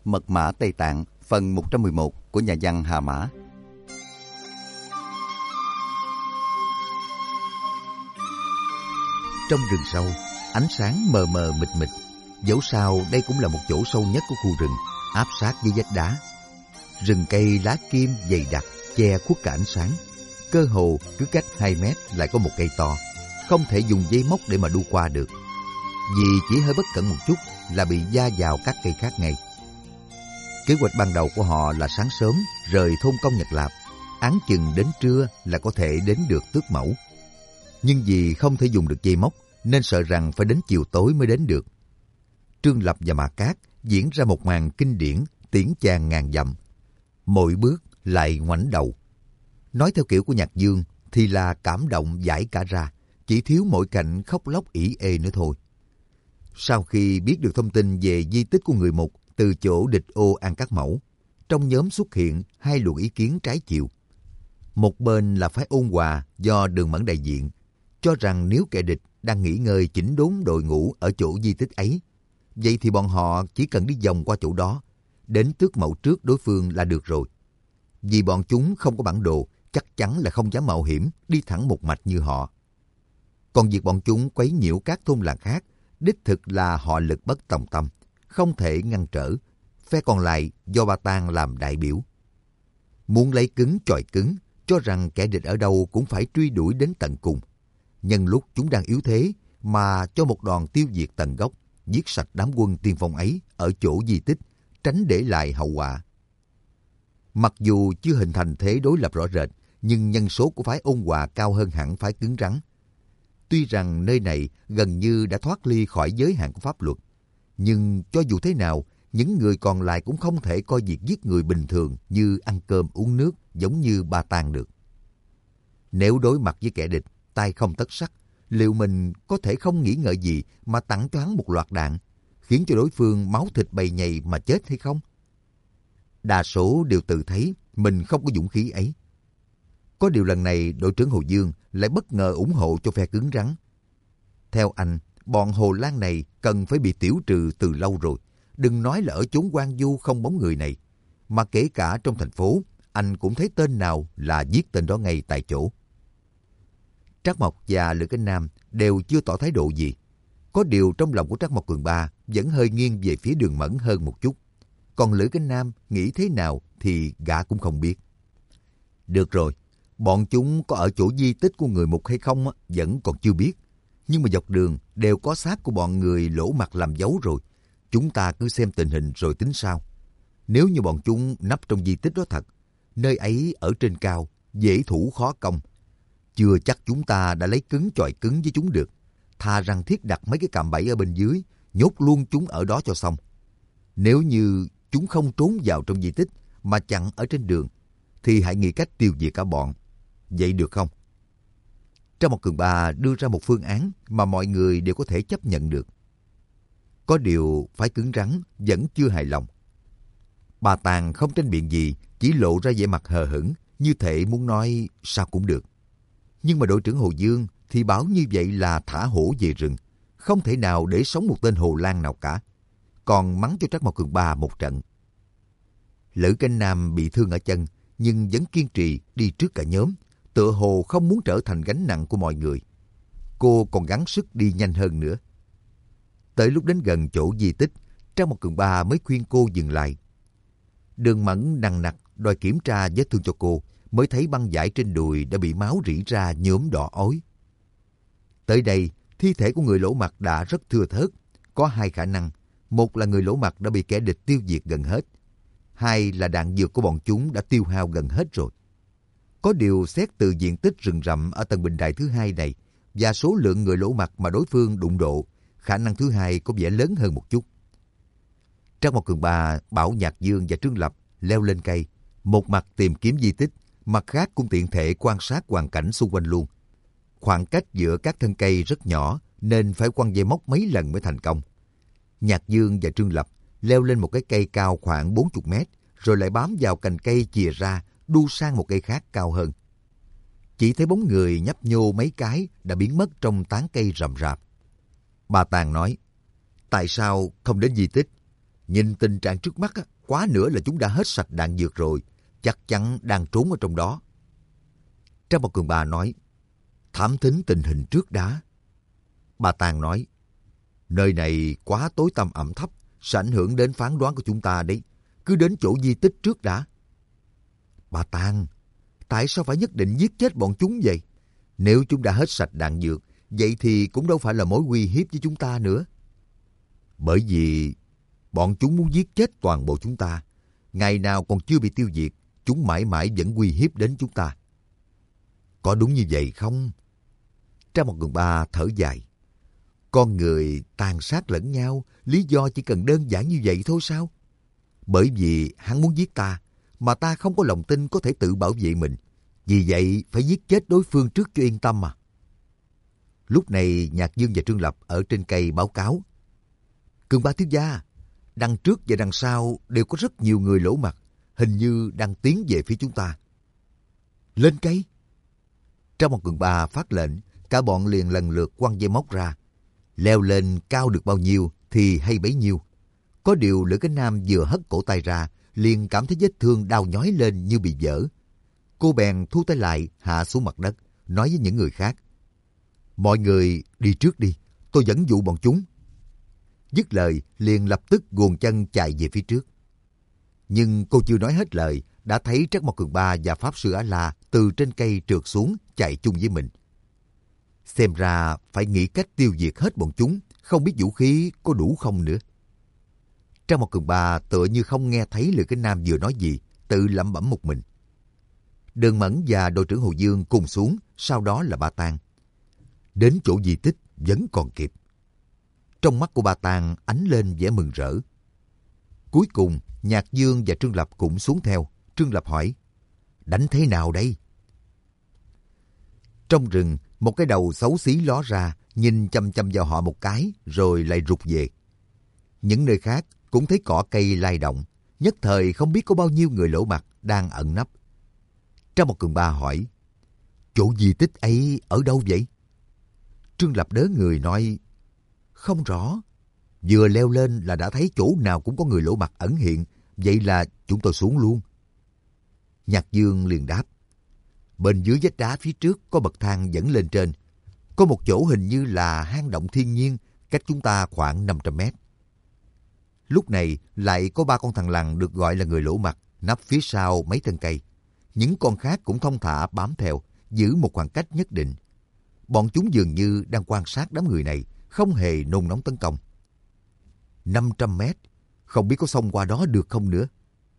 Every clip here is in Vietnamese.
Mật mã Tây Tạng phần 111 của nhà văn Hà Mã. Trong rừng sâu, ánh sáng mờ mờ mịt mịt. Dẫu sao đây cũng là một chỗ sâu nhất của khu rừng, áp sát với vách đá. Rừng cây lá kim dày đặc che khuất cả ánh sáng. Cơ hồ cứ cách 2 mét lại có một cây to, không thể dùng dây móc để mà đu qua được. Vì chỉ hơi bất cẩn một chút là bị va vào các cây khác ngay. Kế hoạch ban đầu của họ là sáng sớm rời thôn Công Nhật Lạp, áng chừng đến trưa là có thể đến được Tước Mẫu. Nhưng vì không thể dùng được dây móc nên sợ rằng phải đến chiều tối mới đến được. Trương Lập và Mã Cát diễn ra một màn kinh điển tiễn chàng ngàn dặm. Mỗi bước lại ngoảnh đầu. Nói theo kiểu của Nhạc Dương thì là cảm động dãi cả ra, chỉ thiếu mỗi cảnh khóc lóc ỉ ê nữa thôi. Sau khi biết được thông tin về di tích của người Mục từ chỗ địch ô An Cát Mẫu, trong nhóm xuất hiện 2 luồng ý kiến trái chiều. Một bên là phái Ôn Hòa do Đường Mẫn đại diện, cho rằng nếu kẻ địch đang nghỉ ngơi chỉnh đốn đội ngũ ở chỗ di tích ấy, vậy thì bọn họ chỉ cần đi vòng qua chỗ đó, đến Tước Mẫu trước đối phương là được rồi. Vì bọn chúng không có bản đồ, chắc chắn là không dám mạo hiểm đi thẳng một mạch như họ. Còn việc bọn chúng quấy nhiễu các thôn làng khác, đích thực là họ lực bất tòng tâm, không thể ngăn trở. Phe còn lại do Ba Tang làm đại biểu. Muốn lấy cứng chọi cứng, cho rằng kẻ địch ở đâu cũng phải truy đuổi đến tận cùng. Nhân lúc chúng đang yếu thế mà cho một đòn tiêu diệt tận gốc, giết sạch đám quân tiên phong ấy ở chỗ di tích, tránh để lại hậu quả. Mặc dù chưa hình thành thế đối lập rõ rệt, nhưng nhân số của phái Ôn Hòa cao hơn hẳn phái cứng rắn. Tuy rằng nơi này gần như đã thoát ly khỏi giới hạn của pháp luật, nhưng cho dù thế nào, những người còn lại cũng không thể coi việc giết người bình thường như ăn cơm uống nước giống như Ba Tang được. Nếu đối mặt với kẻ địch, tay không tất sắt, liệu mình có thể không nghĩ ngợi gì mà tặng cho hắn một loạt đạn, khiến cho đối phương máu thịt bầy nhầy mà chết hay không? Đa số đều tự thấy mình không có dũng khí ấy. Có điều lần này đội trưởng Hồ Dương lại bất ngờ ủng hộ cho phe cứng rắn. Theo anh, bọn Hồ Lan này cần phải bị tiểu trừ từ lâu rồi. Đừng nói là ở chốn hoang vu không bóng người này, mà kể cả trong thành phố, anh cũng thấy tên nào là giết tên đó ngay tại chỗ. Trác Mộc và Lữ Cánh Nam đều chưa tỏ thái độ gì. Có điều trong lòng của Trác Mộc Cường Ba vẫn hơi nghiêng về phía Đường Mẫn hơn một chút. Còn Lữ Cánh Nam nghĩ thế nào thì gã cũng không biết. Được rồi, bọn chúng có ở chỗ di tích của người Mục hay không vẫn còn chưa biết. Nhưng mà dọc đường đều có xác của bọn người Lỗ Mặt làm dấu rồi. Chúng ta cứ xem tình hình rồi tính sao. Nếu như bọn chúng nấp trong di tích đó thật, nơi ấy ở trên cao, dễ thủ khó công. Chưa chắc chúng ta đã lấy cứng chọi cứng với chúng được. Thà rằng thiết đặt mấy cái cạm bẫy ở bên dưới, nhốt luôn chúng ở đó cho xong. Nếu như chúng không trốn vào trong di tích mà chặn ở trên đường, thì hãy nghĩ cách tiêu diệt cả bọn. Vậy được không? Trác Mộc Cường Ba đưa ra một phương án mà mọi người đều có thể chấp nhận được. Có điều phái cứng rắn vẫn chưa hài lòng. Ba Tang không tranh biện gì, chỉ lộ ra vẻ mặt hờ hững, như thể muốn nói sao cũng được. Nhưng mà đội trưởng Hồ Dương thì bảo như vậy là thả hổ về rừng, không thể nào để sống một tên Hồ Lan nào cả. Còn mắng cho Trác Mộc Cường Ba một trận. Lữ Cánh Nam bị thương ở chân, nhưng vẫn kiên trì đi trước cả nhóm, tựa hồ không muốn trở thành gánh nặng của mọi người. Cô còn gắng sức đi nhanh hơn nữa. Tới lúc đến gần chỗ di tích, Trác Mộc Cường Ba mới khuyên cô dừng lại. Đường Mẫn nằng nặc đòi kiểm tra vết thương cho cô, mới thấy băng vải trên đùi đã bị máu rỉ ra nhuốm đỏ ối. Tới đây, thi thể của người Lỗ Mặt đã rất thưa thớt. Có 2 khả năng. Một là người Lỗ Mặt đã bị kẻ địch tiêu diệt gần hết. 2 là đạn dược của bọn chúng đã tiêu hao gần hết rồi. Có điều xét từ diện tích rừng rậm ở tầng bình đài thứ 2 này và số lượng người Lỗ Mặt mà đối phương đụng độ, khả năng thứ 2 có vẻ lớn hơn một chút. Trác Mộc Cường Ba bảo Nhạc Dương và Trương Lập leo lên cây, một mặt tìm kiếm di tích, mặt khác cũng tiện thể quan sát hoàn cảnh xung quanh luôn. Khoảng cách giữa các thân cây rất nhỏ nên phải quăng dây móc mấy lần mới thành công. Nhạc Dương và Trương Lập leo lên một cái cây cao khoảng 40 mét, rồi lại bám vào cành cây chìa ra, đu sang một cây khác cao hơn. Chỉ thấy bóng người nhấp nhô mấy cái đã biến mất trong tán cây rậm rạp. Ba Tang nói, tại sao không đến di tích? Nhìn tình trạng trước mắt, quá nữa là chúng đã hết sạch đạn dược rồi, chắc chắn đang trốn ở trong đó. Trang Bảo Cường Ba nói, thám thính tình hình trước đã. Ba Tàng nói, nơi này quá tối tăm ẩm thấp, sẽ ảnh hưởng đến phán đoán của chúng ta đấy. Cứ đến chỗ di tích trước đã. Ba Tàng, tại sao phải nhất định giết chết bọn chúng vậy? Nếu chúng đã hết sạch đạn dược, vậy thì cũng đâu phải là mối uy hiếp với chúng ta nữa. Bởi vì bọn chúng muốn giết chết toàn bộ chúng ta. Ngày nào còn chưa bị tiêu diệt, chúng mãi mãi vẫn uy hiếp đến chúng ta. Có đúng như vậy không? Trang Một Cường Ba thở dài. Con người tàn sát lẫn nhau, lý do chỉ cần đơn giản như vậy thôi sao? Bởi vì hắn muốn giết ta, mà ta không có lòng tin có thể tự bảo vệ mình. Vì vậy phải giết chết đối phương trước cho yên tâm mà. Lúc này Nhạc Dương và Trương Lập ở trên cây báo cáo. Cường Ba thiếu gia, đằng trước và đằng sau đều có rất nhiều người lỗ mặt, hình như đang tiến về phía chúng ta. Lên cây! Trang Một Cường Ba phát lệnh, cả bọn liền lần lượt quăng dây móc ra. Leo lên cao được bao nhiêu thì hay bấy nhiêu. Có điều Lữ Cánh Nam vừa hất cổ tay ra, liền cảm thấy vết thương đau nhói lên như bị vỡ. Cô bèn thu tay lại, hạ xuống mặt đất, nói với những người khác. Mọi người đi trước đi, tôi dẫn dụ bọn chúng. Dứt lời, liền lập tức guồn chân chạy về phía trước. Nhưng cô chưa nói hết lời, đã thấy Trác Mộc Cường Ba và Pháp Sư A-La từ trên cây trượt xuống, chạy chung với mình. Xem ra phải nghĩ cách tiêu diệt hết bọn chúng, không biết vũ khí có đủ không nữa. Trác Mộc Cường Ba tựa như không nghe thấy Lữ Cánh Nam vừa nói gì, tự lẩm bẩm một mình. Đường Mẫn và đội trưởng Hồ Dương cùng xuống, sau đó là Ba Tang. Đến chỗ di tích vẫn còn kịp. Trong mắt của Ba Tang ánh lên vẻ mừng rỡ. Cuối cùng, Nhạc Dương và Trương Lập cũng xuống theo. Trương Lập hỏi, đánh thế nào đây? Trong rừng, một cái đầu xấu xí ló ra, nhìn chăm chăm vào họ một cái, rồi lại rụt về. Những nơi khác cũng thấy cỏ cây lay động, nhất thời không biết có bao nhiêu người lỗ mặt đang ẩn nấp. Trang Một Cường Ba hỏi, chỗ di tích ấy ở đâu vậy? Trương Lập đớ người nói, không rõ. Vừa leo lên là đã thấy chỗ nào cũng có người lỗ mặt ẩn hiện, vậy là chúng tôi xuống luôn. Nhạc Dương liền đáp, bên dưới vách đá phía trước có bậc thang dẫn lên trên. Có một chỗ hình như là hang động thiên nhiên, cách chúng ta khoảng 500 mét. Lúc này lại có 3 con thằn lằn được gọi là người lỗ mặt, nấp phía sau mấy thân cây. Những con khác cũng thong thả bám theo, giữ một khoảng cách nhất định. Bọn chúng dường như đang quan sát đám người này, không hề nôn nóng tấn công. 500 mét, không biết có xông qua đó được không nữa.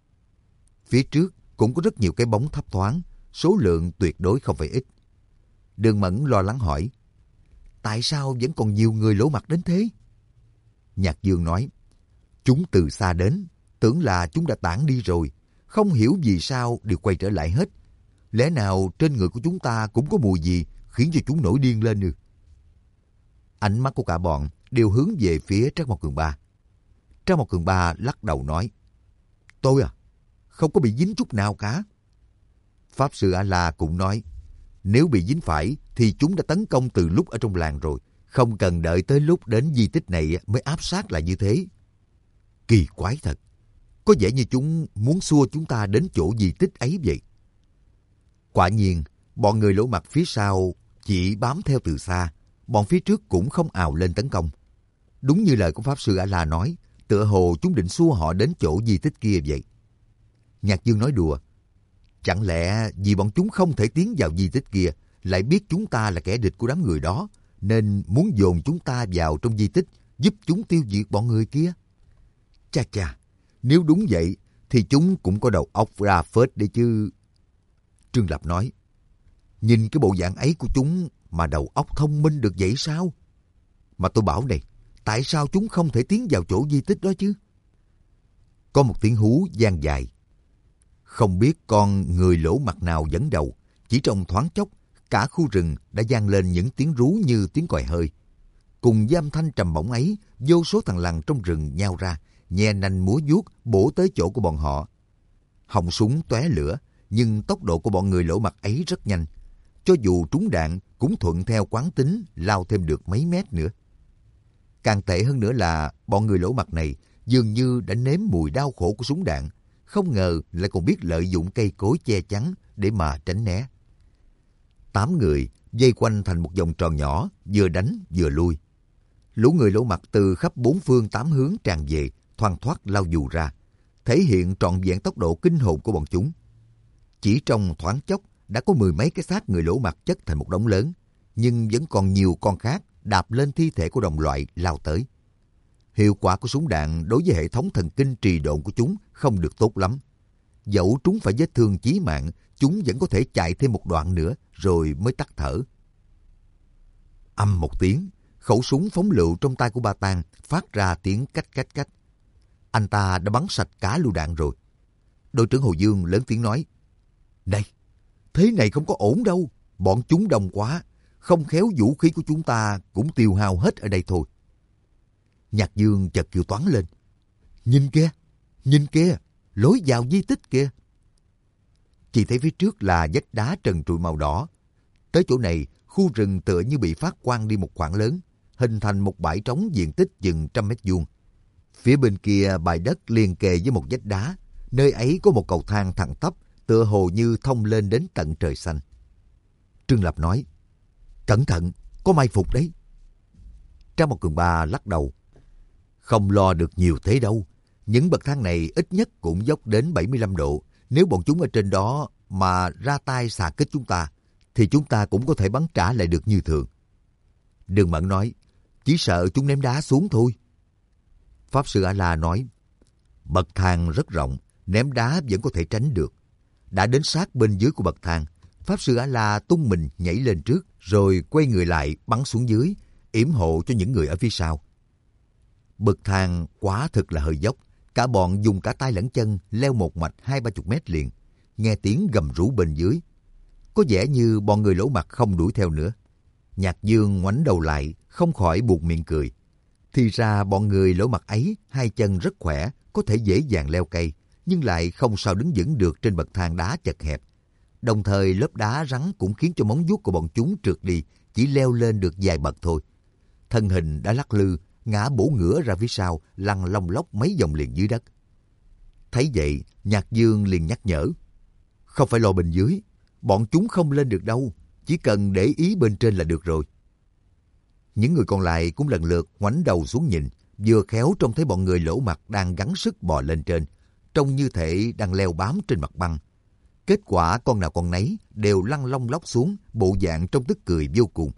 Phía trước cũng có rất nhiều cái bóng thấp thoáng, số lượng tuyệt đối không phải ít. Đường Mẫn lo lắng hỏi, tại sao vẫn còn nhiều người lỗ mặt đến thế? Nhạc Dương nói, chúng từ xa đến, tưởng là chúng đã tản đi rồi, không hiểu vì sao đều quay trở lại hết. Lẽ nào trên người của chúng ta cũng có mùi gì khiến cho chúng nổi điên lên nữa? Ánh mắt của cả bọn đều hướng về phía Trác Mộc Cường Ba. Trác Mộc Cường Ba lắc đầu nói, tôi không có bị dính chút nào cả. Pháp Sư A-La cũng nói, nếu bị dính phải thì chúng đã tấn công từ lúc ở trong làng rồi, không cần đợi tới lúc đến di tích này mới áp sát lại như thế. Kỳ quái thật, có vẻ như chúng muốn xua chúng ta đến chỗ di tích ấy vậy. Quả nhiên, bọn người lỗ mặt phía sau chỉ bám theo từ xa, bọn phía trước cũng không ào lên tấn công. Đúng như lời của Pháp Sư A-La nói, tựa hồ chúng định xua họ đến chỗ di tích kia vậy. Nhạc Dương nói đùa, chẳng lẽ vì bọn chúng không thể tiến vào di tích kia, lại biết chúng ta là kẻ địch của đám người đó, nên muốn dồn chúng ta vào trong di tích, giúp chúng tiêu diệt bọn người kia? Chà chà, nếu đúng vậy, thì chúng cũng có đầu óc ra phết đấy chứ. Trương Lập nói, nhìn cái bộ dạng ấy của chúng mà đầu óc thông minh được vậy sao? Mà tôi bảo này, tại sao chúng không thể tiến vào chỗ di tích đó chứ? Có một tiếng hú vang dài. Không biết con người lỗ mặt nào dẫn đầu, chỉ trong thoáng chốc, cả khu rừng đã vang lên những tiếng rú như tiếng còi hơi. Cùng với âm thanh trầm bổng ấy, vô số thằn lằn trong rừng nhao ra, nhe nanh múa vuốt bổ tới chỗ của bọn họ. Họng súng tóe lửa, nhưng tốc độ của bọn người lỗ mặt ấy rất nhanh. Cho dù trúng đạn, cũng thuận theo quán tính lao thêm được mấy mét nữa. Càng tệ hơn nữa là bọn người lỗ mặt này dường như đã nếm mùi đau khổ của súng đạn, không ngờ lại còn biết lợi dụng cây cối che chắn để mà tránh né. 8 người vây quanh thành một vòng tròn nhỏ, vừa đánh vừa lui. Lũ người lỗ mặt từ khắp 4 phương 8 hướng tràn về, thoăn thoắt lao dù ra, thể hiện trọn vẹn tốc độ kinh hồn của bọn chúng. Chỉ trong thoáng chốc đã có 10 mấy cái xác người lỗ mặt chất thành một đống lớn, nhưng vẫn còn nhiều con khác đạp lên thi thể của đồng loại lao tới. Hiệu quả của súng đạn đối với hệ thống thần kinh trì độn của chúng không được tốt lắm. Dẫu trúng phải vết thương chí mạng, chúng vẫn có thể chạy thêm một đoạn nữa rồi mới tắt thở. Âm một tiếng, khẩu súng phóng lựu trong tay của Ba Tang phát ra tiếng cách cách cách. Anh ta đã bắn sạch cả lựu đạn rồi. Đội trưởng Hồ Dương lớn tiếng nói: "Này, thế này không có ổn đâu. Bọn chúng đông quá, không khéo vũ khí của chúng ta cũng tiêu hao hết ở đây thôi." Nhạc Dương chợt kêu toáng lên: nhìn kia, lối vào di tích kìa." Chỉ thấy phía trước là vách đá trần trụi màu đỏ. Tới chỗ này, khu rừng tựa như bị phát quang đi một khoảng lớn, hình thành một bãi trống diện tích chừng 100 m². Phía bên kia bãi đất liền kề với một vách đá, nơi ấy có một cầu thang thẳng tắp, tựa hồ như thông lên đến tận trời xanh. Trương Lập nói: "Cẩn thận, có mai phục đấy." Trang Một Cường Ba lắc đầu: "Không lo được nhiều thế đâu. Những bậc thang này ít nhất cũng dốc đến 75 độ. Nếu bọn chúng ở trên đó mà ra tay xạ kích chúng ta, thì chúng ta cũng có thể bắn trả lại được như thường." Đường Mẫn nói: "Chỉ sợ chúng ném đá xuống thôi." Pháp sư A-la nói: "Bậc thang rất rộng, ném đá vẫn có thể tránh được." Đã đến sát bên dưới của bậc thang, Pháp sư A-la tung mình nhảy lên trước, rồi quay người lại bắn xuống dưới, yểm hộ cho những người ở phía sau. Bậc thang quá thực là hơi dốc, cả bọn dùng cả tay lẫn chân leo một mạch 20-30 mét liền, nghe tiếng gầm rú bên dưới. Có vẻ như bọn người lỗ mặt không đuổi theo nữa. Nhạc Dương ngoảnh đầu lại, không khỏi buột miệng cười. Thì ra bọn người lỗ mặt ấy hai chân rất khỏe, có thể dễ dàng leo cây, nhưng lại không sao đứng vững được trên bậc thang đá chật hẹp. Đồng thời lớp đá rắn cũng khiến cho móng vuốt của bọn chúng trượt đi, chỉ leo lên được vài bậc thôi. Thân hình đã lắc lư, ngã bổ ngửa ra phía sau, lăn lông lốc mấy vòng liền dưới đất. Thấy vậy, Nhạc Dương liền nhắc nhở: "Không phải lo bên dưới, bọn chúng không lên được đâu, chỉ cần để ý bên trên là được rồi." Những người còn lại cũng lần lượt ngoảnh đầu xuống nhìn, vừa khéo trông thấy bọn người lỗ mặt đang gắng sức bò lên trên, trông như thể đang leo bám trên mặt băng. Kết quả con nào con nấy đều lăn lông lốc xuống, bộ dạng trông tức cười vô cùng.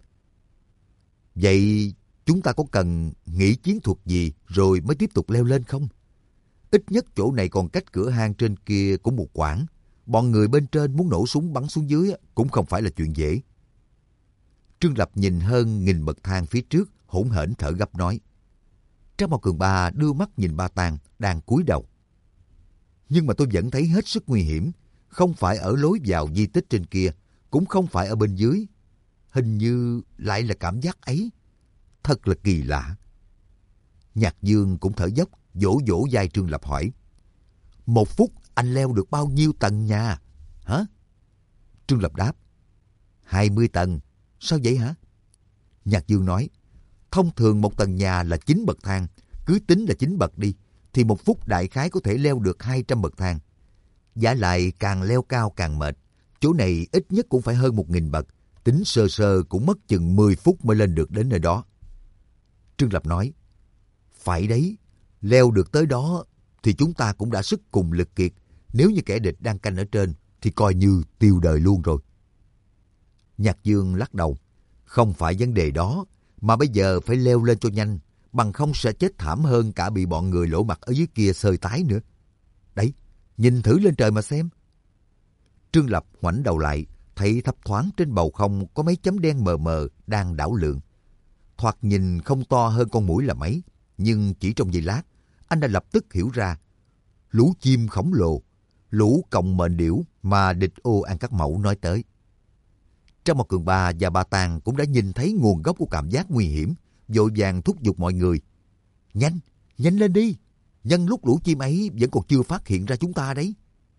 "Vậy chúng ta có cần nghĩ chiến thuật gì rồi mới tiếp tục leo lên không? Ít nhất chỗ này còn cách cửa hang trên kia cũng một quãng. Bọn người bên trên muốn nổ súng bắn xuống dưới cũng không phải là chuyện dễ." Trương Lập nhìn hơn 1000 bậc thang phía trước, hỗn hển thở gấp nói. Trang Mao Cường Ba đưa mắt nhìn Ba Tang đang cúi đầu. "Nhưng mà tôi vẫn thấy hết sức nguy hiểm. Không phải ở lối vào di tích trên kia, cũng không phải ở bên dưới. Hình như lại là cảm giác ấy. Thật là kỳ lạ." Nhạc Dương cũng thở dốc, vỗ vỗ vai Trương Lập hỏi: "1 phút anh leo được bao nhiêu tầng nhà?" "Hả?" Trương Lập đáp: 20 tầng. "Sao vậy hả?" Nhạc Dương nói: "Thông thường một tầng nhà là 9 bậc thang, cứ tính là 9 bậc đi, thì 1 phút đại khái có thể leo được 200 bậc thang. Vả lại càng leo cao càng mệt, chỗ này ít nhất cũng phải hơn 1000 bậc, tính sơ sơ cũng mất chừng 10 phút mới lên được đến nơi đó." Trương Lập nói: "Phải đấy, leo được tới đó thì chúng ta cũng đã sức cùng lực kiệt, nếu như kẻ địch đang canh ở trên thì coi như tiêu đời luôn rồi." Nhạc Dương lắc đầu: "Không phải vấn đề đó, mà bây giờ phải leo lên cho nhanh, bằng không sẽ chết thảm hơn cả bị bọn người lỗ mặt ở dưới kia xơi tái nữa. Đấy, nhìn thử lên trời mà xem." Trương Lập ngoảnh đầu lại, thấy thấp thoáng trên bầu không có mấy chấm đen mờ mờ đang đảo lượn. Thoạt nhìn không to hơn con muỗi là mấy, nhưng chỉ trong giây lát, anh đã lập tức hiểu ra. Lũ chim khổng lồ, lũ còng mệnh điểu mà địch ô An Cắt Mẫu nói tới. Trang Mao Cường Ba và Ba Tang cũng đã nhìn thấy nguồn gốc của cảm giác nguy hiểm, vội vàng thúc giục mọi người: "Nhanh, nhanh lên đi, nhân lúc lũ chim ấy vẫn còn chưa phát hiện ra chúng ta đấy."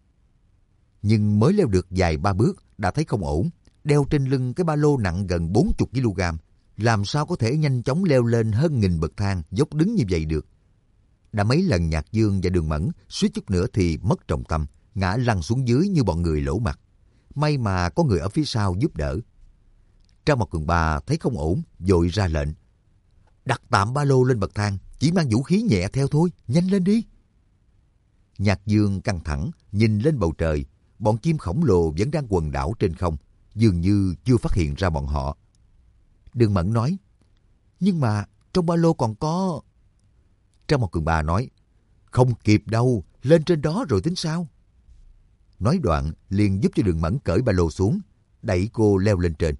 Nhưng mới leo được vài ba bước đã thấy không ổn, đeo trên lưng cái ba lô nặng gần 40 kg, làm sao có thể nhanh chóng leo lên hơn 1000 bậc thang dốc đứng như vậy được. Đã mấy lần Nhạc Dương và Đường Mẫn suýt chút nữa thì mất trọng tâm, ngã lăn xuống dưới như bọn người lỗ mặt. May mà có người ở phía sau giúp đỡ. Trang Mộc Cường Ba thấy không ổn, vội ra lệnh. Đặt tạm ba lô lên bậc thang, chỉ mang vũ khí nhẹ theo thôi, nhanh lên đi. Nhạc Dương căng thẳng, nhìn lên bầu trời, bọn chim khổng lồ vẫn đang quần đảo trên không, dường như chưa phát hiện ra bọn họ. Đường Mẫn nói, nhưng mà trong ba lô còn có... Trang Mộc Cường Ba nói, không kịp đâu, lên trên đó rồi tính sao. Nói đoạn, liền giúp cho Đường Mẫn cởi ba lô xuống, đẩy cô leo lên trên.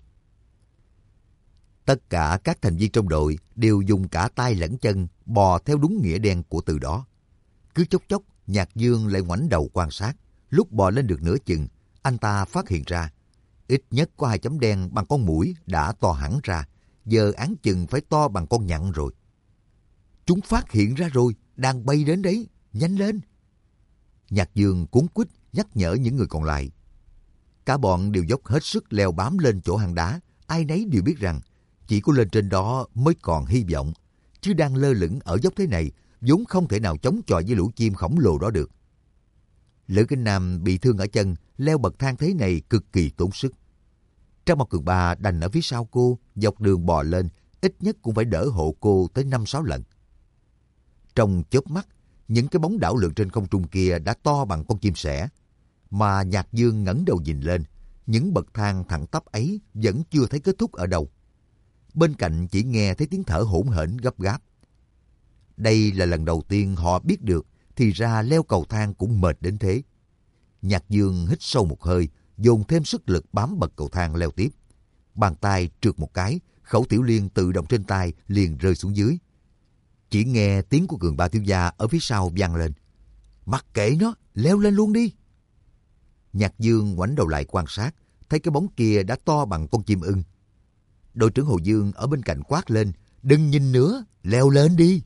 Tất cả các thành viên trong đội đều dùng cả tay lẫn chân bò theo đúng nghĩa đen của từ đó. Cứ chốc chốc, Nhạc Dương lại ngoảnh đầu quan sát. Lúc bò lên được nửa chừng, anh ta phát hiện ra ít nhất có 2 chấm đen bằng con muỗi đã to hẳn ra, giờ áng chừng phải to bằng con nhặn rồi. Chúng phát hiện ra rồi, đang bay đến đấy, nhanh lên. Nhạc Dương cuống quýt nhắc nhở những người còn lại. Cả bọn đều dốc hết sức leo bám lên chỗ hang đá, ai nấy đều biết rằng chỉ có lên trên đó mới còn hy vọng, chứ đang lơ lửng ở dốc thế này vốn không thể nào chống chọi với lũ chim khổng lồ đó được. Lữ Kinh Nam bị thương ở chân, leo bậc thang thế này cực kỳ tốn sức. Trang Mộc Cường Ba đành ở phía sau cô, dọc đường bò lên, ít nhất cũng phải đỡ hộ cô tới 5-6 lần. Trong chớp mắt, những cái bóng đảo lượn trên không trung kia đã to bằng con chim sẻ, mà Nhạc Dương ngẩng đầu nhìn lên, những bậc thang thẳng tắp ấy vẫn chưa thấy kết thúc ở đâu. Bên cạnh chỉ nghe thấy tiếng thở hổn hển gấp gáp. Đây là lần đầu tiên họ biết được thì ra leo cầu thang cũng mệt đến thế. Nhạc Dương hít sâu một hơi, dồn thêm sức lực bám bậc cầu thang leo tiếp. Bàn tay trượt một cái, khẩu tiểu liên tự động trên tay liền rơi xuống dưới. Chỉ nghe tiếng của Cường Ba thiếu gia ở phía sau vang lên. Mặc kệ nó, leo lên luôn đi. Nhạc Dương ngoảnh đầu lại quan sát, thấy cái bóng kia đã to bằng con chim ưng. Đội trưởng Hồ Dương ở bên cạnh quát lên, đừng nhìn nữa, leo lên đi.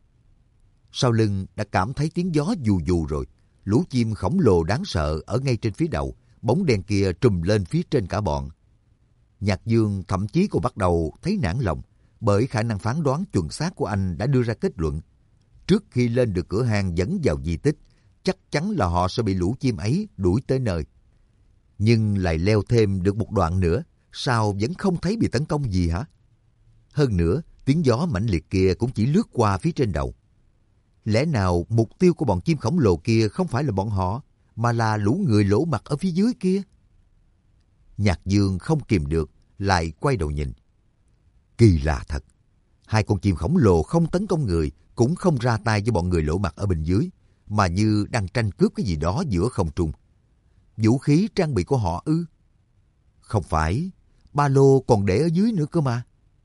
Sau lưng đã cảm thấy tiếng gió vù vù rồi. Lũ chim khổng lồ đáng sợ ở ngay trên phía đầu, bóng đen kia trùm lên phía trên cả bọn. Nhạc Dương thậm chí còn bắt đầu thấy nản lòng, bởi khả năng phán đoán chuẩn xác của anh đã đưa ra kết luận. Trước khi lên được cửa hang dẫn vào di tích, chắc chắn là họ sẽ bị lũ chim ấy đuổi tới nơi. Nhưng lại leo thêm được một đoạn nữa, sao vẫn không thấy bị tấn công gì hả? Hơn nữa, tiếng gió mãnh liệt kia cũng chỉ lướt qua phía trên đầu. Lẽ nào mục tiêu của bọn chim khổng lồ kia không phải là bọn họ, mà là lũ người lỗ mặt ở phía dưới kia? Nhạc Dương không kìm được, lại quay đầu nhìn. Kỳ lạ thật. 2 con chim khổng lồ không tấn công người, cũng không ra tay với bọn người lỗ mặt ở bên dưới, mà như đang tranh cướp cái gì đó giữa không trung. Vũ khí trang bị của họ ư? Không phải, ba lô còn để ở dưới nữa cơ mà.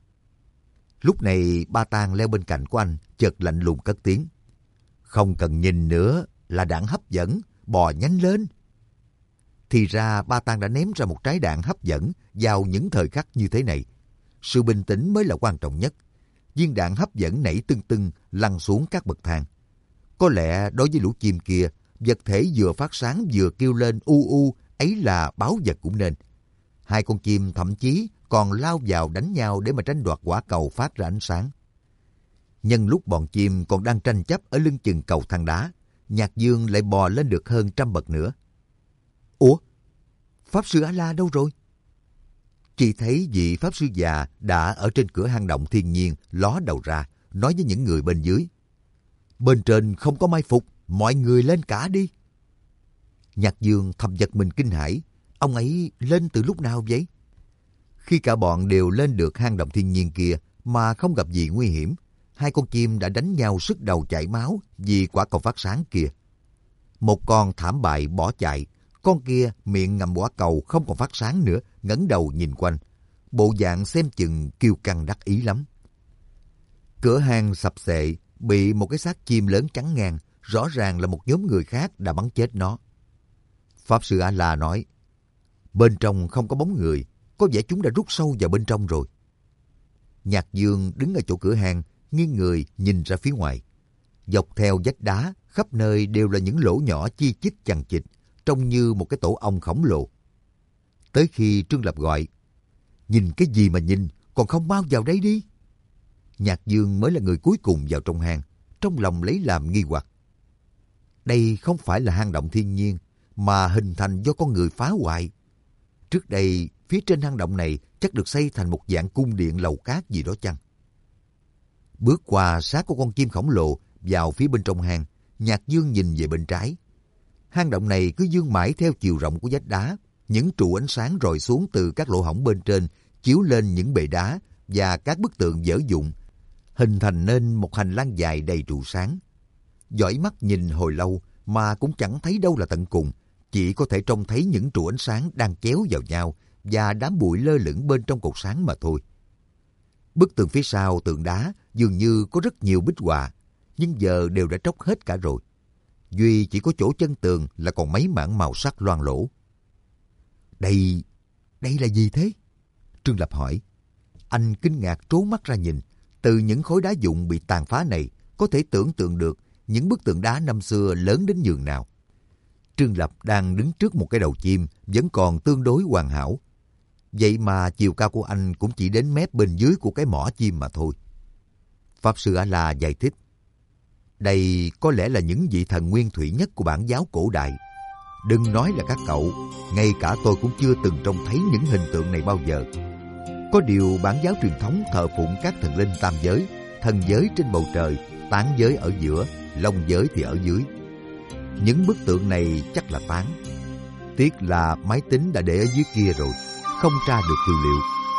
Lúc này Ba Tang leo bên cạnh của anh, chợt lạnh lùng cất tiếng. Không cần nhìn nữa, là đạn hấp dẫn, bò nhanh lên. Thì ra Ba Tang đã ném ra một trái đạn hấp dẫn vào những thời khắc như thế này. Sự bình tĩnh mới là quan trọng nhất. Viên đạn hấp dẫn nảy tưng tưng lăn xuống các bậc thang. Có lẽ đối với lũ chim kia, vật thể vừa phát sáng vừa kêu lên u u ấy là báo vật cũng nên. 2 con chim thậm chí còn lao vào đánh nhau để mà tranh đoạt quả cầu phát ra ánh sáng. Nhân lúc bọn chim còn đang tranh chấp ở lưng chừng cầu thang đá, Nhạc Dương lại bò lên được hơn 100 bậc nữa. Ủa? Pháp sư A-la đâu rồi? Chỉ thấy vị Pháp sư già đã ở trên cửa hang động thiên nhiên ló đầu ra, nói với những người bên dưới. Bên trên không có mai phục, mọi người lên cả đi. Nhạc Dương thầm giật mình kinh hãi, ông ấy lên từ lúc nào vậy? Khi cả bọn đều lên được hang động thiên nhiên kia mà không gặp gì nguy hiểm, 2 con chim đã đánh nhau sứt đầu chảy máu vì quả cầu phát sáng kia. Một con thảm bại bỏ chạy, con kia miệng ngậm quả cầu không còn phát sáng nữa, ngẩng đầu nhìn quanh, bộ dạng xem chừng kiêu căng đắc ý lắm. Cửa hang sập xệ, bị một cái xác chim lớn chắn ngang, rõ ràng là một nhóm người khác đã bắn chết nó. Pháp sư A-la nói, bên trong không có bóng người, có vẻ chúng đã rút sâu vào bên trong rồi. Nhạc Dương đứng ở chỗ cửa hang, nghiêng người nhìn ra phía ngoài. Dọc theo vách đá, khắp nơi đều là những lỗ nhỏ chi chít chằng chịt, trông như một cái tổ ong khổng lồ. Tới khi Trương Lập gọi, nhìn cái gì mà nhìn, còn không mau vào đây đi. Nhạc Dương mới là người cuối cùng vào trong hang, trong lòng lấy làm nghi hoặc. Đây không phải là hang động thiên nhiên, mà hình thành do con người phá hoại. Trước đây, phía trên hang động này chắc được xây thành một dạng cung điện lầu cát gì đó chăng? Bước qua xác của con chim khổng lồ vào phía bên trong hang, Nhạc Dương nhìn về bên trái. Hang động này cứ vươn mãi theo chiều rộng của vách đá, những trụ ánh sáng rọi xuống từ các lỗ hổng bên trên, chiếu lên những bệ đá và các bức tượng dở dụng, hình thành nên một hành lang dài đầy trụ sáng. Dõi mắt nhìn hồi lâu mà cũng chẳng thấy đâu là tận cùng, chỉ có thể trông thấy những trụ ánh sáng đang kéo vào nhau và đám bụi lơ lửng bên trong cột sáng mà thôi. Bức tường phía sau tượng đá dường như có rất nhiều bích họa, nhưng giờ đều đã tróc hết cả rồi. Duy chỉ có chỗ chân tường là còn mấy mảng màu sắc loang lổ. Đây là gì thế? Trương Lập hỏi. Anh kinh ngạc trố mắt ra nhìn. Từ những khối đá vụn bị tàn phá này, có thể tưởng tượng được những bức tượng đá năm xưa lớn đến nhường nào. Trương Lập đang đứng trước một cái đầu chim vẫn còn tương đối hoàn hảo. Vậy mà chiều cao của anh cũng chỉ đến mép bên dưới của cái mỏ chim mà thôi. Pháp sư A-la giải thích. Đây có lẽ là những vị thần nguyên thủy nhất của bản giáo cổ đại. Đừng nói là các cậu, ngay cả tôi cũng chưa từng trông thấy những hình tượng này bao giờ. Có điều bản giáo truyền thống thờ phụng các thần linh tam giới, thần giới trên bầu trời, tán giới ở giữa, long giới thì ở dưới. Những bức tượng này chắc là tán. Tiếc là máy tính đã để ở dưới kia rồi, không tra được tư liệu.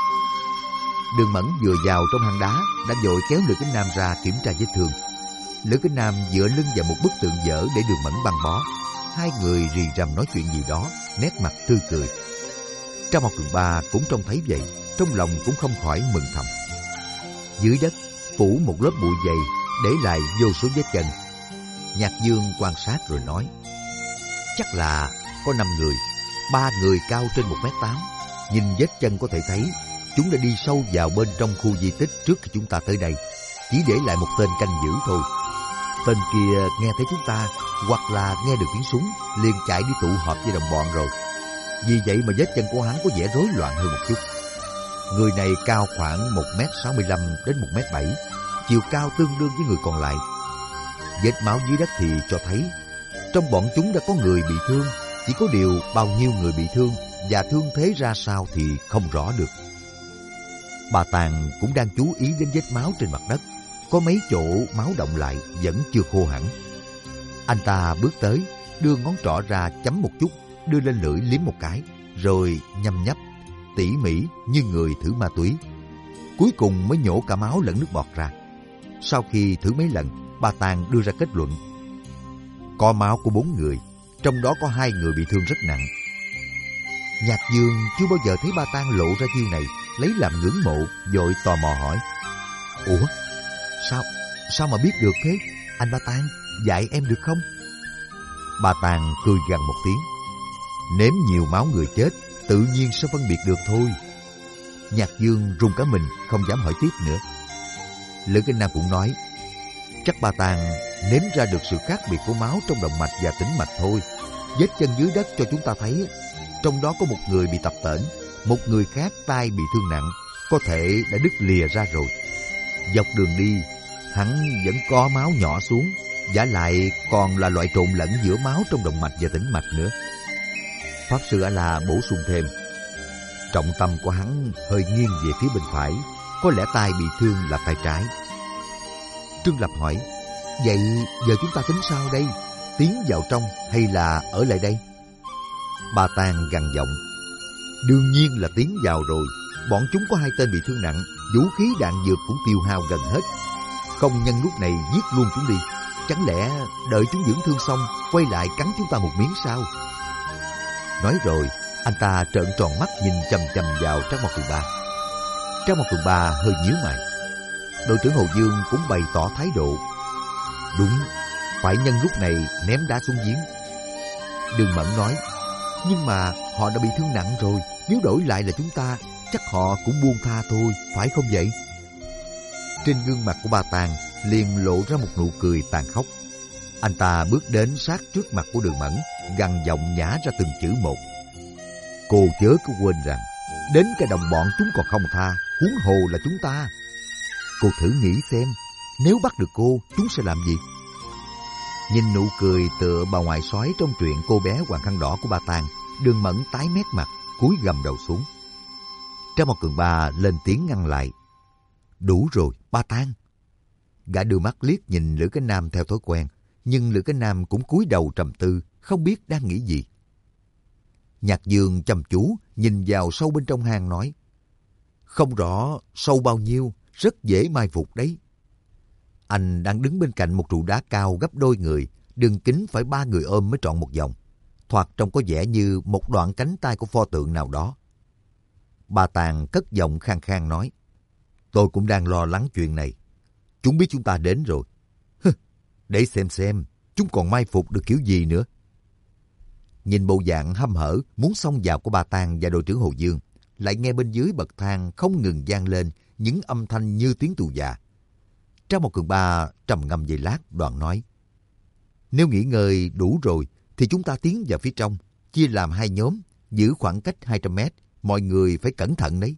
Đường Mẫn vừa vào trong hang đá đã vội kéo Lữ Kính Nam ra kiểm tra vết thương. Lữ Kính Nam dựa lưng vào một bức tượng dở để Đường Mẫn băng bó. Hai người rì rầm nói chuyện gì đó, nét mặt tươi cười. Trang Mộc Cường Ba cũng trông thấy vậy, trong lòng cũng không khỏi mừng thầm. Dưới đất phủ một lớp bụi dày, để lại vô số vết chân. Nhạc Dương quan sát rồi nói, chắc là có 5 người, 3 người cao trên 1m8. Nhìn vết chân có thể thấy chúng đã đi sâu vào bên trong khu di tích trước khi chúng ta tới đây, chỉ để lại một tên canh giữ thôi. Tên kia nghe thấy chúng ta, hoặc là nghe được tiếng súng, liền chạy đi tụ họp với đồng bọn rồi. Vì vậy mà vết chân của hắn có vẻ rối loạn hơn một chút. Người này cao khoảng 1m65 đến 1m7, chiều cao tương đương với người còn lại. Vết máu dưới đất thì cho thấy trong bọn chúng đã có người bị thương, chỉ có điều bao nhiêu người bị thương và thương thế ra sao thì không rõ được. Bà Tàng cũng đang chú ý đến vết máu trên mặt đất. Có mấy chỗ máu động lại vẫn chưa khô hẳn. Anh ta bước tới, đưa ngón trỏ ra chấm một chút, đưa lên lưỡi liếm một cái, rồi nhâm nhấp, tỉ mỉ như người thử ma túy. Cuối cùng mới nhổ cả máu lẫn nước bọt ra. Sau khi thử mấy lần, bà Tàng đưa ra kết luận. Có máu của 4 người, trong đó có 2 người bị thương rất nặng. Nhạc Dương chưa bao giờ thấy bà Tàng lộ ra chiêu này, lấy làm ngưỡng mộ, vội tò mò hỏi. Ủa? Sao mà biết được thế? Anh Ba Tàng, dạy em được không? Bà Tàng cười gằn một tiếng. Nếm nhiều máu người chết, tự nhiên sẽ phân biệt được thôi. Nhạc Dương run cả mình, không dám hỏi tiếp nữa. Lữ Kinh Nam cũng nói, chắc bà Tàng nếm ra được sự khác biệt của máu trong động mạch và tĩnh mạch thôi. Vết chân dưới đất cho chúng ta thấy, trong đó có một người bị tập tễnh, một người khác tai bị thương nặng, có thể đã đứt lìa ra rồi. Dọc đường đi, hắn vẫn có máu nhỏ xuống, vả lại còn là loại trộn lẫn giữa máu trong động mạch và tĩnh mạch nữa. Pháp sư A-la bổ sung thêm, trọng tâm của hắn hơi nghiêng về phía bên phải, có lẽ tai bị thương là tay trái. Trương Lập hỏi, vậy giờ chúng ta tính sao đây? Tiến vào trong hay là ở lại đây? Bà Tàng gằn giọng, đương nhiên là tiến vào rồi. Bọn chúng có 2 tên bị thương nặng, vũ khí đạn dược cũng tiêu hao gần hết. Không nhân lúc này giết luôn chúng đi. Chẳng lẽ đợi chúng dưỡng thương xong quay lại cắn chúng ta một miếng sao? Nói rồi, anh ta trợn tròn mắt nhìn chằm chằm vào Trác Mộc Cường Ba. Trác Mộc Cường Ba hơi nhíu mày. Đội trưởng Hồ Dương cũng bày tỏ thái độ. Đúng, phải nhân lúc này ném đá xuống giếng. Đường Mẫn nói, nhưng mà họ đã bị thương nặng rồi, nếu đổi lại là chúng ta, chắc họ cũng buông tha thôi, phải không vậy? Trên gương mặt của bà Tàng liền lộ ra một nụ cười tàn khốc. Anh ta bước đến sát trước mặt của Đường Mẫn, gằn giọng nhả ra từng chữ một. Cô chớ có quên rằng, đến cái đồng bọn chúng còn không tha, huống hồ là chúng ta. Cô thử nghĩ xem, Nếu bắt được cô, chúng sẽ làm gì? Nhìn nụ cười tựa bà ngoại sói trong truyện Cô bé Hoàng khăn đỏ của Ba Tang, Đường Mẫn tái mét mặt, cúi gằm đầu xuống. Trang Một Cường Ba lên tiếng ngăn lại. Đủ rồi, Ba Tang. Gã đưa mắt liếc nhìn Lữ Cái Nam theo thói quen, nhưng Lữ Cái Nam cũng cúi đầu trầm tư, không biết đang nghĩ gì. Nhạc Dương chăm chú nhìn vào sâu bên trong hang nói, không rõ sâu bao nhiêu, rất dễ mai phục đấy. Anh đang đứng bên cạnh một trụ đá cao gấp đôi người, đường kính phải 3 người ôm mới trọn một vòng. Thoạt trông có vẻ như một đoạn cánh tay của pho tượng nào đó. Ba Tàng cất giọng khang khang nói, tôi cũng đang lo lắng chuyện này. Chúng biết chúng ta đến rồi. Để xem, chúng còn mai phục được kiểu gì nữa. Nhìn bộ dạng hăm hở muốn xông vào của Ba Tàng và đội trưởng Hồ Dương, lại nghe bên dưới bậc thang không ngừng vang lên những âm thanh như tiếng tù già. Trang Một Cường Ba trầm ngâm giây lát, đoạn nói, nếu nghỉ ngơi đủ rồi thì chúng ta tiến vào phía trong, chia làm 2 nhóm, giữ khoảng cách 200 mét, mọi người phải cẩn thận đấy.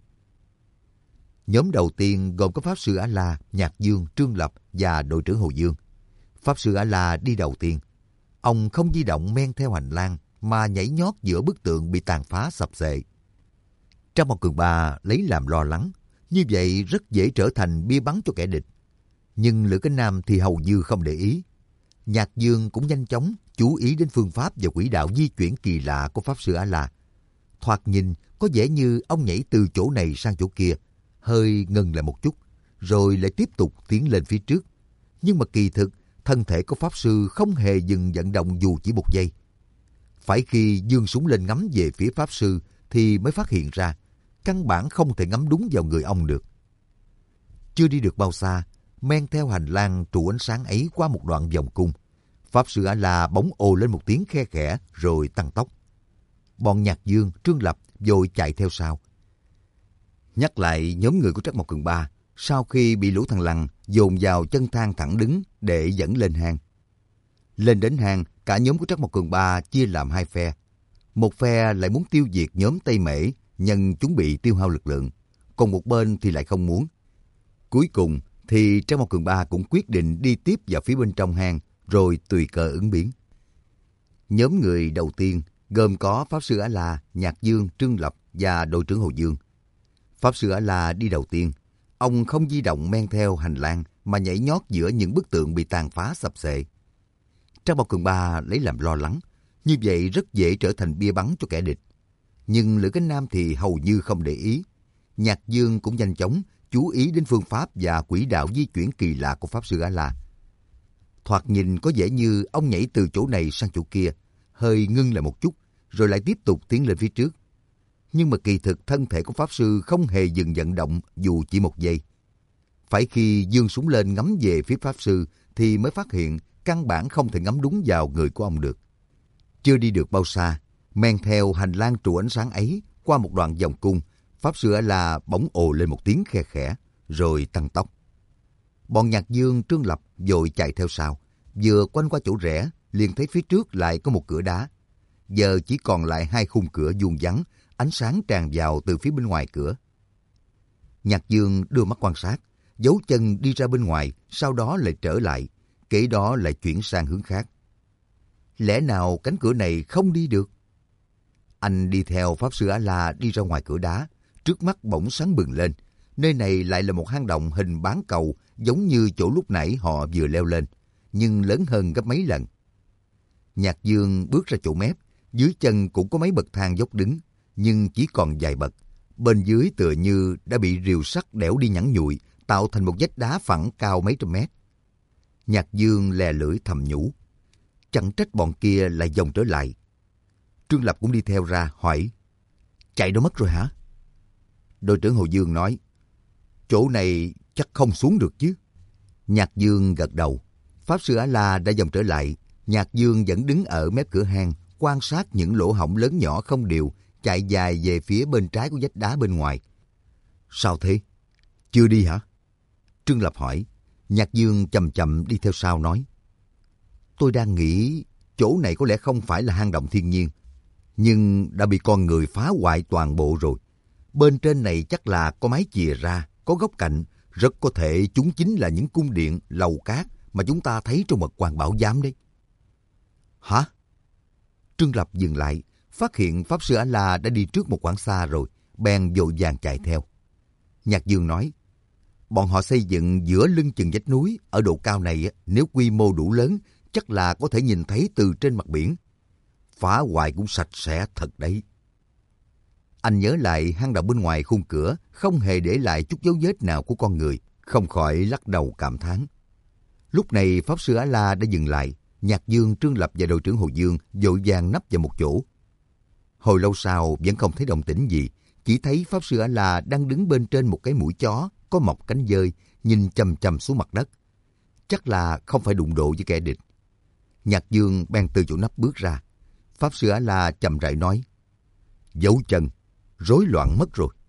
Nhóm đầu tiên gồm có Pháp Sư A-La, Nhạc Dương, Trương Lập và đội trưởng Hồ Dương. Pháp Sư A-La đi đầu tiên. Ông không di động men theo hành lang mà nhảy nhót giữa bức tượng bị tàn phá sập xệ. Trang Một Cường Ba lấy làm lo lắng, như vậy rất dễ trở thành bia bắn cho kẻ địch. Nhưng Lữ Cái Nam thì hầu như không để ý. Nhạc Dương cũng nhanh chóng chú ý đến phương pháp và quỹ đạo di chuyển kỳ lạ của Pháp Sư A-La. Thoạt nhìn có vẻ như ông nhảy từ chỗ này sang chỗ kia, hơi ngừng lại một chút, rồi lại tiếp tục tiến lên phía trước. Nhưng mà kỳ thực, thân thể của Pháp Sư không hề dừng vận động dù chỉ 1 giây. Phải khi giương súng lên ngắm về phía Pháp Sư thì mới phát hiện ra, căn bản không thể ngắm đúng vào người ông được. Chưa đi được bao xa, men theo hành lang trụ ánh sáng ấy qua một đoạn vòng cung, Pháp Sư A-La bỗng ồ lên một tiếng khe khẽ rồi tăng tốc. Bọn Nhạc Dương, Trương Lập vội chạy theo sau. Nhắc lại nhóm người của Trắc Mộc Cường Ba, sau khi bị lũ thằng Lằn dồn vào chân thang thẳng đứng để dẫn lên hang. Lên đến hang, cả nhóm của Trắc Mộc Cường Ba chia làm 2 phe. Một phe lại muốn tiêu diệt nhóm Tây Mễ nhân chúng bị tiêu hao lực lượng, còn một bên thì lại không muốn. Cuối cùng thì Trắc Mộc Cường Ba cũng quyết định đi tiếp vào phía bên trong hang, rồi tùy cơ ứng biến. Nhóm người đầu tiên gồm có Pháp Sư A-La, Nhạc Dương, Trương Lập và đội trưởng Hồ Dương. Pháp Sư A-La đi đầu tiên. Ông không di động men theo hành lang mà nhảy nhót giữa những bức tượng bị tàn phá sập xệ. Trang Bảo Cường Ba lấy làm lo lắng, như vậy rất dễ trở thành bia bắn cho kẻ địch. Nhưng Lữ Cánh Nam thì hầu như không để ý. Nhạc Dương cũng nhanh chóng chú ý đến phương pháp và quỹ đạo di chuyển kỳ lạ của Pháp Sư A-La. Thoạt nhìn có vẻ như ông nhảy từ chỗ này sang chỗ kia, hơi ngưng lại một chút, rồi lại tiếp tục tiến lên phía trước. Nhưng mà kỳ thực thân thể của Pháp Sư không hề dừng vận động dù chỉ 1 giây. Phải khi giương súng lên ngắm về phía Pháp Sư thì mới phát hiện căn bản không thể ngắm đúng vào người của ông được. Chưa đi được bao xa, men theo hành lang trụ ánh sáng ấy qua một đoạn vòng cung, Pháp Sư A-La bỗng ồ lên một tiếng khe khẽ, rồi tăng tốc. Bọn Nhạc Dương, Trương Lập vội chạy theo sau, vừa quanh qua chỗ rẽ, liền thấy phía trước lại có một cửa đá. Giờ chỉ còn lại 2 khung cửa vuông vắn, ánh sáng tràn vào từ phía bên ngoài cửa. Nhạc Dương đưa mắt quan sát, giấu chân đi ra bên ngoài, sau đó lại trở lại, kế đó lại chuyển sang hướng khác. Lẽ nào cánh cửa này không đi được? Anh đi theo Pháp Sư A-La đi ra ngoài cửa đá, trước mắt bỗng sáng bừng lên. Nơi này lại là một hang động hình bán cầu, giống như chỗ lúc nãy họ vừa leo lên, nhưng lớn hơn gấp mấy lần. Nhạc Dương bước ra chỗ mép, dưới chân cũng có mấy bậc thang dốc đứng, nhưng chỉ còn vài bậc. Bên dưới tựa như đã bị rìu sắt đẽo đi nhẵn nhụi, tạo thành một vách đá phẳng cao mấy trăm mét. Nhạc Dương lè lưỡi thầm nhủ, chẳng trách bọn kia lại vòng trở lại. Trương Lập cũng đi theo ra hỏi, chạy đâu mất rồi hả? Đội trưởng Hồ Dương nói, chỗ này chắc không xuống được chứ. Nhạc Dương gật đầu. Pháp Sư A-La đã vòng trở lại. Nhạc Dương vẫn đứng ở mép cửa hang, quan sát những lỗ hổng lớn nhỏ không đều, chạy dài về phía bên trái của vách đá bên ngoài. Sao thế? Chưa đi hả? Trương Lập hỏi. Nhạc Dương chậm chậm đi theo sau nói, tôi đang nghĩ chỗ này có lẽ không phải là hang động thiên nhiên, nhưng đã bị con người phá hoại toàn bộ rồi. Bên trên này chắc là có mái chìa ra, có góc cạnh, Rất có thể chúng chính là những cung điện, lầu cát mà chúng ta thấy trong mật quan bảo giám đấy. Hả? Trương Lập dừng lại, phát hiện Pháp Sư A-la đã đi trước một quãng xa rồi, bèn vội vàng chạy theo. Nhạc Dương nói, bọn họ xây dựng giữa lưng chừng vách núi, ở độ cao này nếu quy mô đủ lớn, chắc là có thể nhìn thấy từ trên mặt biển. Phá hoại cũng sạch sẽ thật đấy. Anh nhớ lại hang động bên ngoài khung cửa, không hề để lại chút dấu vết nào của con người, không khỏi lắc đầu cảm thán. Lúc này Pháp Sư A-la đã dừng lại, Nhạc Dương, Trương Lập và đội trưởng Hồ Dương vội vàng nấp vào một chỗ. Hồi lâu sau vẫn không thấy động tĩnh gì, chỉ thấy Pháp Sư A-la đang đứng bên trên một cái mũi chó có mọc cánh dơi, nhìn chằm chằm xuống mặt đất. Chắc là không phải đụng độ với kẻ địch. Nhạc Dương bèn từ chỗ nấp bước ra. Pháp Sư A-la chậm rãi nói, dấu chân, rối loạn mất rồi.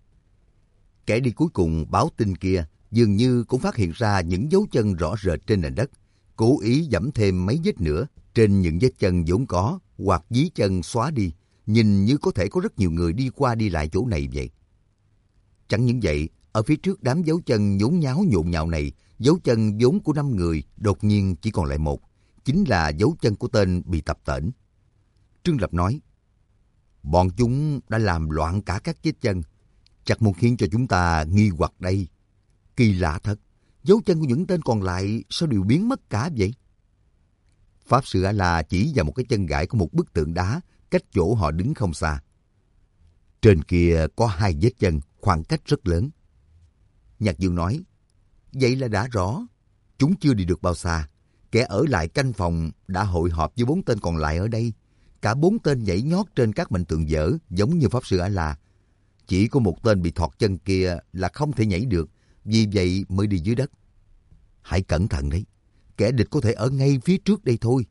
Kẻ đi cuối cùng báo tin kia dường như cũng phát hiện ra những dấu chân rõ rệt trên nền đất, cố ý giẫm thêm mấy vết nữa trên những vết chân vốn có hoặc dí chân xóa đi, nhìn như có thể có rất nhiều người đi qua đi lại chỗ này vậy. Chẳng những vậy, ở phía trước đám dấu chân nhốn nháo nhộn nhạo này, dấu chân vốn của 5 người đột nhiên chỉ còn lại một, chính là dấu chân của tên bị tập tễnh. Trương Lập nói, bọn chúng đã làm loạn cả các vết chân, chắc muốn khiến cho chúng ta nghi hoặc đây. Kỳ lạ thật, dấu chân của những tên còn lại sao đều biến mất cả vậy? Pháp Sư A-la chỉ vào một cái chân gãy của một bức tượng đá cách chỗ họ đứng không xa. Trên kia có 2 vết chân, khoảng cách rất lớn. Nhạc Dương nói, vậy là đã rõ. Chúng chưa đi được bao xa. Kẻ ở lại canh phòng đã hội họp với 4 tên còn lại ở đây. Cả 4 tên nhảy nhót trên các mệnh tượng dở giống như Pháp Sư A-la. Chỉ có một tên bị thọt chân kia là không thể nhảy được, vì vậy mới đi dưới đất. Hãy cẩn thận đấy, kẻ địch có thể ở ngay phía trước đây thôi.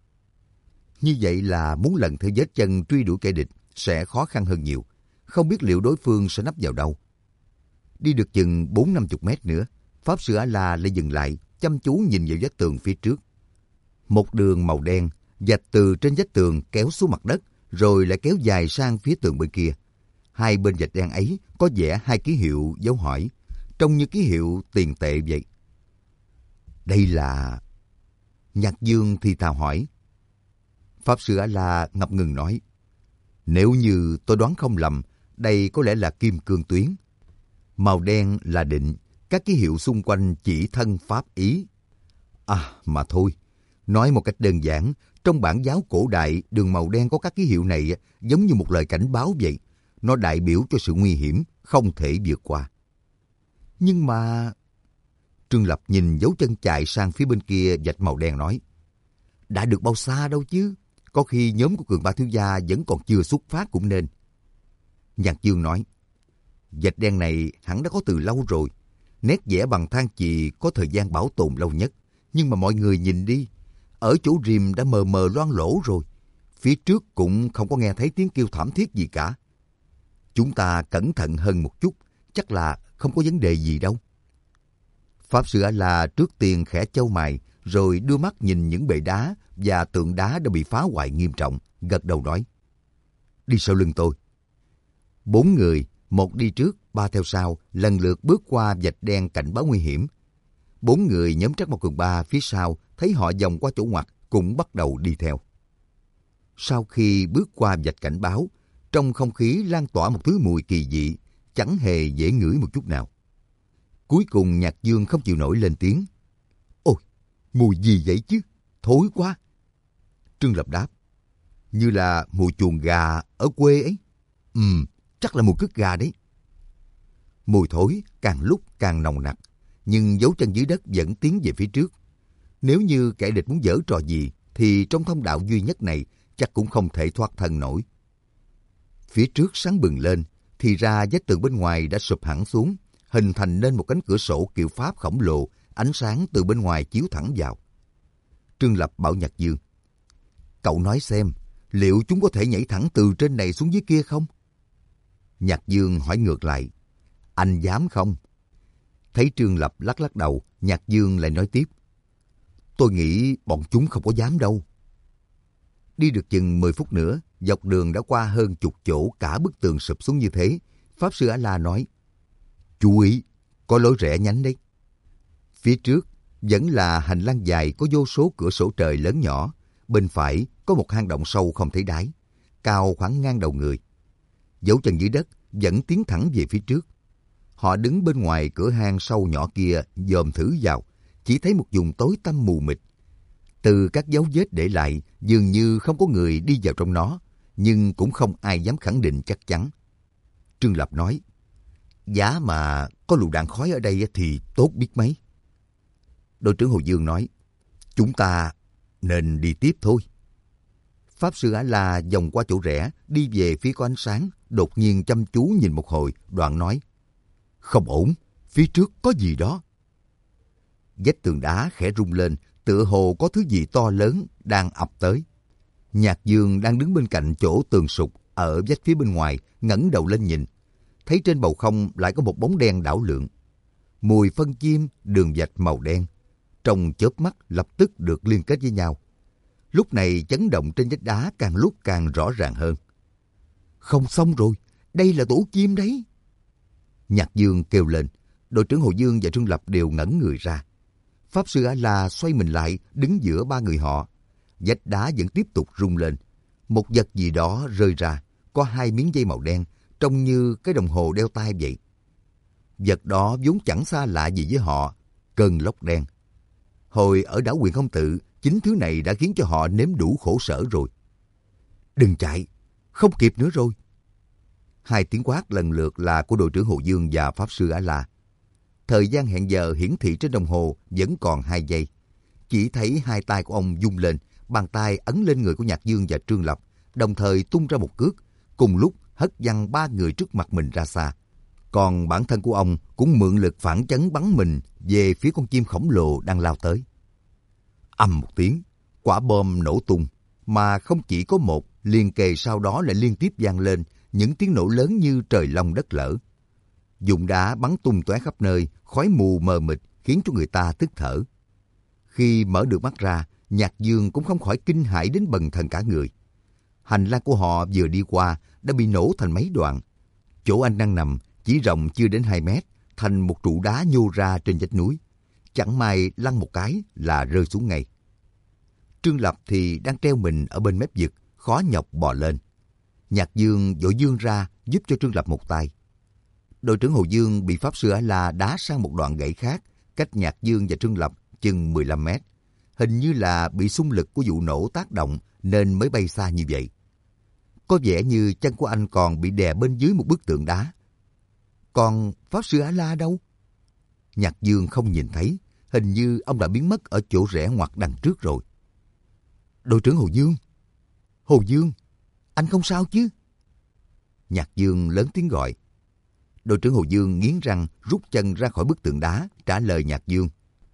Như vậy là muốn lần theo vết chân truy đuổi kẻ địch sẽ khó khăn hơn nhiều. Không biết liệu đối phương sẽ nấp vào đâu. Đi được chừng 40-50 mét nữa, Pháp Sư A-la lại dừng lại, chăm chú nhìn vào vách tường phía trước. Một đường màu đen vạch từ trên vách tường kéo xuống mặt đất, rồi lại kéo dài sang phía tường bên kia. Hai bên vạch đen ấy có vẽ 2 ký hiệu dấu hỏi, trông như ký hiệu tiền tệ vậy. Đây là... Nhạc Dương thì thào hỏi. Pháp Sư A-la ngập ngừng nói, nếu như tôi đoán không lầm, đây có lẽ là kim cương tuyến. Màu đen là định, các ký hiệu xung quanh chỉ thân pháp ý. À, mà thôi, nói một cách đơn giản, trong bản giáo cổ đại, đường màu đen có các ký hiệu này giống như một lời cảnh báo vậy. Nó đại biểu cho sự nguy hiểm, không thể vượt qua. Nhưng mà... Trương Lập nhìn dấu chân chạy sang phía bên kia vạch màu đen nói, đã được bao xa đâu chứ, có khi nhóm của Cường Ba thiếu gia vẫn còn chưa xuất phát cũng nên. Nhạc Dương nói, vạch đen này hẳn đã có từ lâu rồi, nét vẽ bằng than chì có thời gian bảo tồn lâu nhất, nhưng mà mọi người nhìn đi, ở chỗ rìm đã mờ mờ loang lỗ rồi, phía trước cũng không có nghe thấy tiếng kêu thảm thiết gì cả. Chúng ta cẩn thận hơn một chút, chắc là không có vấn đề gì đâu. Pháp Sư A-la trước tiên khẽ chau mày, rồi đưa mắt nhìn những bệ đá và tượng đá đã bị phá hoại nghiêm trọng, gật đầu nói, đi sau lưng tôi. 4 người, một đi trước, 3 theo sau, lần lượt bước qua vạch đen cảnh báo nguy hiểm. 4 người nhóm Trắc Mộc Cường Ba phía sau thấy họ vòng qua chỗ ngoặt cũng bắt đầu đi theo. Sau khi bước qua vạch cảnh báo, trong không khí lan tỏa một thứ mùi kỳ dị, chẳng hề dễ ngửi một chút nào. Cuối cùng Nhạc Dương không chịu nổi lên tiếng. Ôi, mùi gì vậy chứ? Thối quá. Trương Lập đáp, như là mùi chuồng gà ở quê ấy. Chắc là mùi cứt gà đấy. Mùi thối càng lúc càng nồng nặc, nhưng dấu chân dưới đất vẫn tiến về phía trước. Nếu như kẻ địch muốn giở trò gì, thì trong thông đạo duy nhất này chắc cũng không thể thoát thân nổi. Phía trước sáng bừng lên, thì ra vách tường bên ngoài đã sụp hẳn xuống, hình thành nên một cánh cửa sổ kiểu Pháp khổng lồ, ánh sáng từ bên ngoài chiếu thẳng vào. Trương Lập bảo Nhạc Dương, cậu nói xem, liệu chúng có thể nhảy thẳng từ trên này xuống dưới kia không? Nhạc Dương hỏi ngược lại, anh dám không? Thấy Trương Lập lắc lắc đầu, Nhạc Dương lại nói tiếp, tôi nghĩ bọn chúng không có dám đâu. Đi được chừng 10 phút nữa, dọc đường đã qua hơn chục chỗ cả bức tường sụp xuống như thế. Pháp Sư A-la nói, chú ý, có lối rẽ nhánh đấy. Phía trước vẫn là hành lang dài có vô số cửa sổ trời lớn nhỏ. Bên phải có một hang động sâu không thấy đáy, cao khoảng ngang đầu người. Dấu chân dưới đất vẫn tiến thẳng về phía trước. Họ đứng bên ngoài cửa hang sâu nhỏ kia dòm thử vào, chỉ thấy một vùng tối tăm mù mịt. Từ các dấu vết để lại, dường như không có người đi vào trong nó, nhưng cũng không ai dám khẳng định chắc chắn. Trương Lập nói, giá mà có lựu đạn khói ở đây thì tốt biết mấy. Đội trưởng Hồ Dương nói, chúng ta nên đi tiếp thôi. Pháp sư A-la vòng qua chỗ rẽ, đi về phía có ánh sáng, đột nhiên chăm chú nhìn một hồi, đoạn nói, không ổn, phía trước có gì đó. Vách tường đá khẽ rung lên, tựa hồ có thứ gì to lớn đang ập tới. Nhạc Dương đang đứng bên cạnh chỗ tường sụp ở vách phía bên ngoài, ngẩng đầu lên nhìn, thấy trên bầu không lại có một bóng đen đảo lượn. Mùi phân chim, đường vạch màu đen, trong chớp mắt lập tức được liên kết với nhau. Lúc này chấn động trên vách đá càng lúc càng rõ ràng hơn. Không xong rồi, đây là tổ chim đấy. Nhạc Dương kêu lên, đội trưởng Hồ Dương và Trương Lập đều ngẩn người ra. Pháp sư A-la xoay mình lại, đứng giữa ba người họ. Vách đá vẫn tiếp tục rung lên. Một vật gì đó rơi ra, có hai miếng dây màu đen, trông như cái đồng hồ đeo tay vậy. Vật đó vốn chẳng xa lạ gì với họ, cơn lốc đen. Hồi ở đảo Quyền Không Tự, chính thứ này đã khiến cho họ nếm đủ khổ sở rồi. Đừng chạy, không kịp nữa rồi. Hai tiếng quát lần lượt là của đội trưởng Hồ Dương và Pháp sư A-la. Thời gian hẹn giờ hiển thị trên đồng hồ vẫn còn 2 giây. Chỉ thấy hai tay của ông rung lên, bàn tay ấn lên người của Nhạc Dương và Trương Lập, đồng thời tung ra một cước, cùng lúc hất văng ba người trước mặt mình ra xa. Còn bản thân của ông cũng mượn lực phản chấn bắn mình về phía con chim khổng lồ đang lao tới. Ầm một tiếng, quả bom nổ tung, mà không chỉ có một, liền kề sau đó lại liên tiếp vang lên những tiếng nổ lớn như trời long đất lở. Dụng đá bắn tung tóe khắp nơi, khói mù mờ mịt khiến cho người ta tức thở. Khi mở được mắt ra, Nhạc Dương cũng không khỏi kinh hãi đến bần thần cả người. Hành lang của họ vừa đi qua đã bị nổ thành mấy đoạn. Chỗ anh đang nằm chỉ rộng chưa đến 2 mét, thành một trụ đá nhô ra trên vách núi. Chẳng may lăn một cái là rơi xuống ngay. Trương Lập thì đang treo mình ở bên mép vực, khó nhọc bò lên. Nhạc Dương vội vươn ra giúp cho Trương Lập một tay. Đội trưởng Hồ Dương bị Pháp sư A-la đá sang một đoạn gãy khác, cách Nhạc Dương và Trương Lập chừng 15 mét. Hình như là bị xung lực của vụ nổ tác động nên mới bay xa như vậy. Có vẻ như chân của anh còn bị đè bên dưới một bức tượng đá. Còn Pháp sư A-la đâu? Nhạc Dương không nhìn thấy, hình như ông đã biến mất ở chỗ rẽ ngoặt đằng trước rồi. Đội trưởng Hồ Dương! Hồ Dương! Anh không sao chứ? Nhạc Dương lớn tiếng gọi. Đội trưởng Hồ Dương nghiến răng rút chân ra khỏi bức tượng đá, trả lời Nhạc Dương.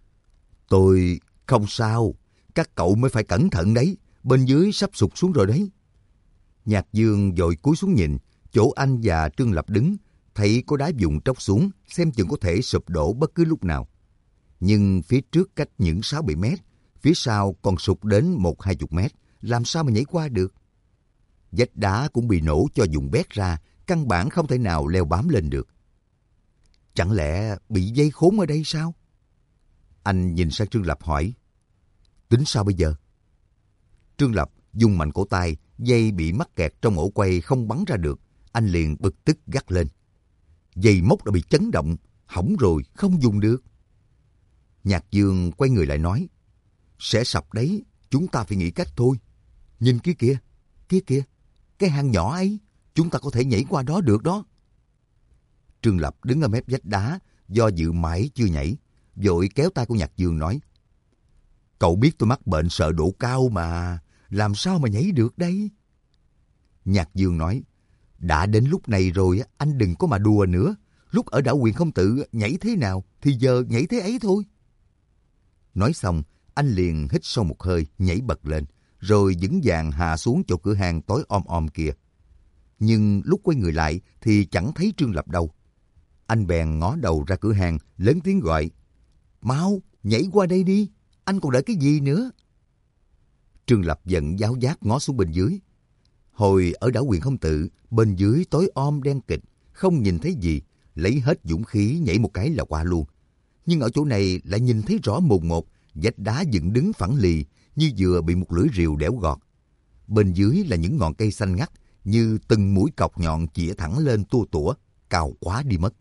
Tôi không sao, các cậu mới phải cẩn thận đấy, bên dưới sắp sụp xuống rồi đấy. Nhạc Dương vội cúi xuống nhìn, chỗ anh và Trương Lập đứng, thấy có đá vụn tróc xuống, xem chừng có thể sụp đổ bất cứ lúc nào. Nhưng phía trước cách những 6-7 mét, phía sau còn sụp đến 1-20 mét, làm sao mà nhảy qua được? Vách đá cũng bị nổ cho vùng bét ra, căn bản không thể nào leo bám lên được. Chẳng lẽ bị dây khốn ở đây sao? Anh nhìn sang Trương Lập hỏi. Tính sao bây giờ? Trương Lập dùng mạnh cổ tay, dây bị mắc kẹt trong ổ quay không bắn ra được. Anh liền bực tức gắt lên. Dây móc đã bị chấn động, hỏng rồi, không dùng được. Nhạc Dương quay người lại nói. Sẽ sập đấy, chúng ta phải nghĩ cách thôi. Nhìn kia kìa, cái hang nhỏ ấy, chúng ta có thể nhảy qua đó được đó. Trương Lập đứng ở mép vách đá, do dự mãi chưa nhảy, vội kéo tay của Nhạc Dương nói. Cậu biết tôi mắc bệnh sợ độ cao mà, làm sao mà nhảy được đây? Nhạc Dương nói, đã đến lúc này rồi, anh đừng có mà đùa nữa. Lúc ở đảo Quyền Không Tự nhảy thế nào thì giờ nhảy thế ấy thôi. Nói xong, anh liền hít sâu một hơi, nhảy bật lên, rồi vững vàng hạ xuống chỗ cửa hàng tối om kia. Nhưng lúc quay người lại thì chẳng thấy Trương Lập đâu. Anh bèn ngó đầu ra cửa hàng, lớn tiếng gọi. Mau, nhảy qua đây đi, anh còn đợi cái gì nữa? Trương Lập giận giáo giác ngó xuống bên dưới. Hồi ở đảo Quyền Không Tự, bên dưới tối om đen kịt, không nhìn thấy gì, lấy hết dũng khí nhảy một cái là qua luôn. Nhưng ở chỗ này lại nhìn thấy rõ mồn một, vách đá dựng đứng phẳng lì như vừa bị một lưỡi rìu đẽo gọt. Bên dưới là những ngọn cây xanh ngắt như từng mũi cọc nhọn chĩa thẳng lên tua tủa, cao quá đi mất.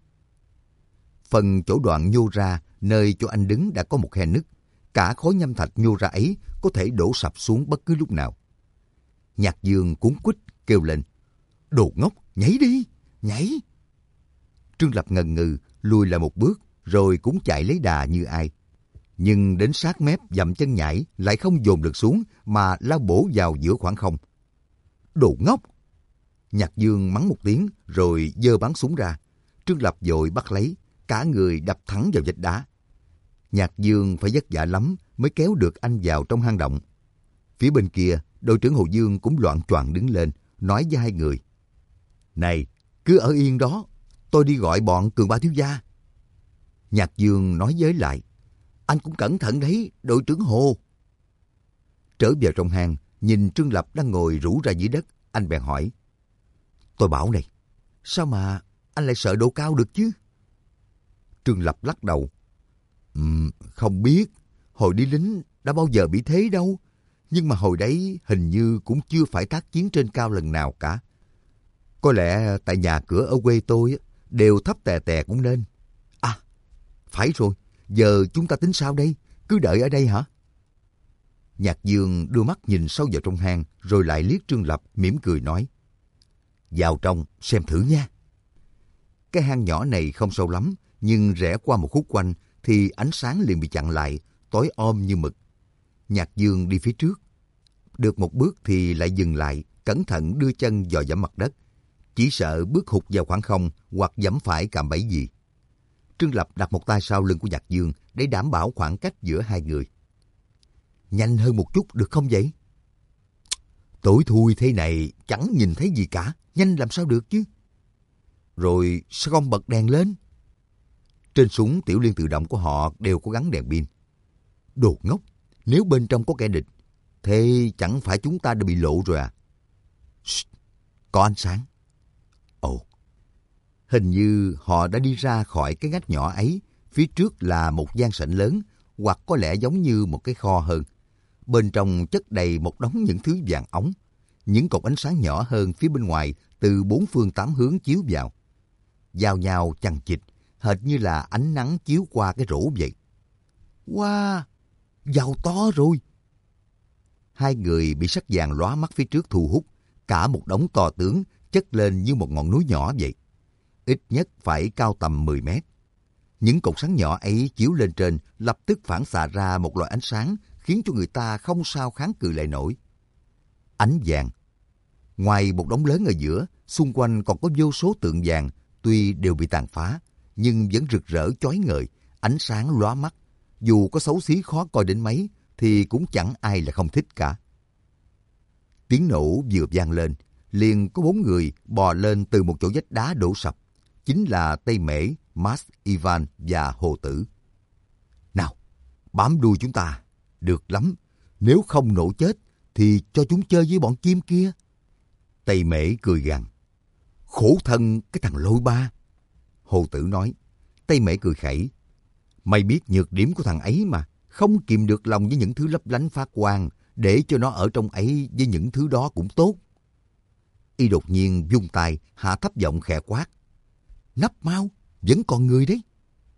Phần chỗ đoạn nhô ra, nơi chỗ anh đứng đã có một khe nứt. Cả khối nham thạch nhô ra ấy có thể đổ sập xuống bất cứ lúc nào. Nhạc Dương cuống quýt kêu lên: "Đồ ngốc, nhảy đi, nhảy!" Trương Lập ngần ngừ lùi lại một bước, rồi cũng chạy lấy đà như ai. Nhưng đến sát mép dậm chân nhảy lại không dồn được xuống mà lao bổ vào giữa khoảng không. "Đồ ngốc!" Nhạc Dương mắng một tiếng rồi giơ bắn súng ra. Trương Lập vội bắt lấy, cả người đập thẳng vào vách đá. Nhạc Dương phải vất vả lắm mới kéo được anh vào trong hang động. Phía bên kia, đội trưởng Hồ Dương cũng loạng choạng đứng lên, nói với hai người: "Này, cứ ở yên đó, tôi đi gọi bọn Cường Ba thiếu gia." Nhạc Dương nói với lại: "Anh cũng cẩn thận đấy, đội trưởng Hồ." Trở vào trong hang, nhìn Trương Lập đang ngồi rũ ra dưới đất, anh bèn hỏi: "Tôi bảo này, sao mà anh lại sợ độ cao được chứ?" Trương Lập lắc đầu: Không biết, hồi đi lính đã bao giờ bị thế đâu. Nhưng mà hồi đấy hình như cũng chưa phải tác chiến trên cao lần nào cả. Có lẽ tại nhà cửa ở quê tôi đều thấp tè tè cũng nên. À, phải rồi, giờ chúng ta tính sao đây? Cứ đợi ở đây hả? Nhạc Dương đưa mắt nhìn sâu vào trong hang, rồi lại liếc Trương Lập mỉm cười nói: "Vào trong xem thử nha." Cái hang nhỏ này không sâu lắm, nhưng rẽ qua một khúc quanh thì ánh sáng liền bị chặn lại, tối om như mực. Nhạc Dương đi phía trước. Được một bước thì lại dừng lại, cẩn thận đưa chân dò dẫm mặt đất. Chỉ sợ bước hụt vào khoảng không hoặc giẫm phải cạm bẫy gì. Trương Lập đặt một tay sau lưng của Nhạc Dương để đảm bảo khoảng cách giữa hai người. "Nhanh hơn một chút được không vậy?" "Tối thui thế này chẳng nhìn thấy gì cả, nhanh làm sao được chứ?" "Rồi sao không bật đèn lên?" Trên súng tiểu liên tự động của họ đều có gắn đèn pin. "Đồ ngốc, nếu bên trong có kẻ địch, thế chẳng phải chúng ta đã bị lộ rồi à?" "Shh, có ánh sáng." Ồ, hình như họ đã đi ra khỏi cái ngách nhỏ ấy. Phía trước là một gian sảnh lớn, hoặc có lẽ giống như một cái kho hơn. Bên trong chất đầy một đống những thứ vàng óng. Những cột ánh sáng nhỏ hơn phía bên ngoài từ bốn phương tám hướng chiếu vào. Giao nhau chằng chịt, hệt như là ánh nắng chiếu qua cái rổ vậy. Wow, giàu to rồi! Hai người bị sắc vàng lóa mắt phía trước thu hút. Cả một đống to tướng chất lên như một ngọn núi nhỏ vậy. Ít nhất phải cao tầm 10 mét. Những cột sáng nhỏ ấy chiếu lên trên lập tức phản xạ ra một loại ánh sáng khiến cho người ta không sao kháng cự lại nổi. Ánh vàng. Ngoài một đống lớn ở giữa, xung quanh còn có vô số tượng vàng, tuy đều bị tàn phá, nhưng vẫn rực rỡ chói ngời, ánh sáng lóa mắt. Dù có xấu xí khó coi đến mấy, thì cũng chẳng ai là không thích cả. Tiếng nổ vừa vang lên, liền có 4 người bò lên từ một chỗ vách đá đổ sập. Chính là Tây Mễ, Max, Ivan và Hồ Tử. "Nào, bám đuôi chúng ta. Được lắm, nếu không nổ chết thì cho chúng chơi với bọn chim kia." Tây Mễ cười gằn: "Khổ thân cái thằng lôi ba." Hồ Tử nói. Tây Mễ cười khẩy: "Mày biết nhược điểm của thằng ấy mà, không kìm được lòng với những thứ lấp lánh phát quang, để cho nó ở trong ấy với những thứ đó cũng tốt." Y đột nhiên vung tay hạ thấp giọng khẽ quát: "Nấp mau, vẫn còn người đấy."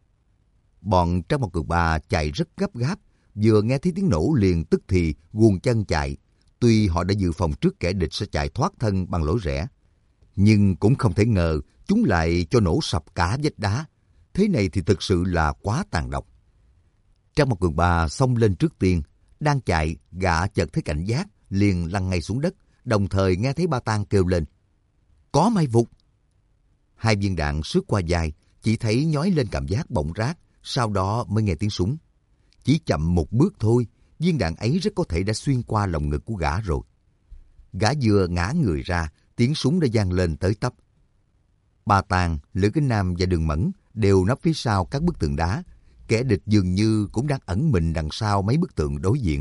Bọn Trang Một Cường Ba chạy rất gấp gáp, vừa nghe thấy tiếng nổ liền tức thì guồng chân chạy. Tuy họ đã dự phòng trước kẻ địch sẽ chạy thoát thân bằng lối rẽ, nhưng cũng không thể ngờ chúng lại cho nổ sập cả vách đá. Thế này thì thực sự là quá tàn độc. Trang Một Cường Ba xông lên trước tiên, đang chạy, gã chợt thấy cảnh giác, liền lăn ngay xuống đất, đồng thời nghe thấy Ba Tang kêu lên: "Có may vụt!" 2 viên đạn sướt qua vai, chỉ thấy nhói lên cảm giác bỏng rát, sau đó mới nghe tiếng súng. Chỉ chậm một bước thôi, viên đạn ấy rất có thể đã xuyên qua lồng ngực của gã rồi. Gã vừa ngã người ra, tiếng súng đã vang lên tới tấp. Ba Tang, Lữ Kính Nam và Đường Mẫn đều nấp phía sau các bức tường đá. Kẻ địch dường như cũng đang ẩn mình đằng sau mấy bức tượng đối diện.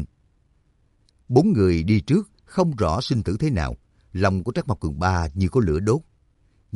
4 người đi trước không rõ sinh tử thế nào, lòng của Trác Mộc Cường Ba như có lửa đốt.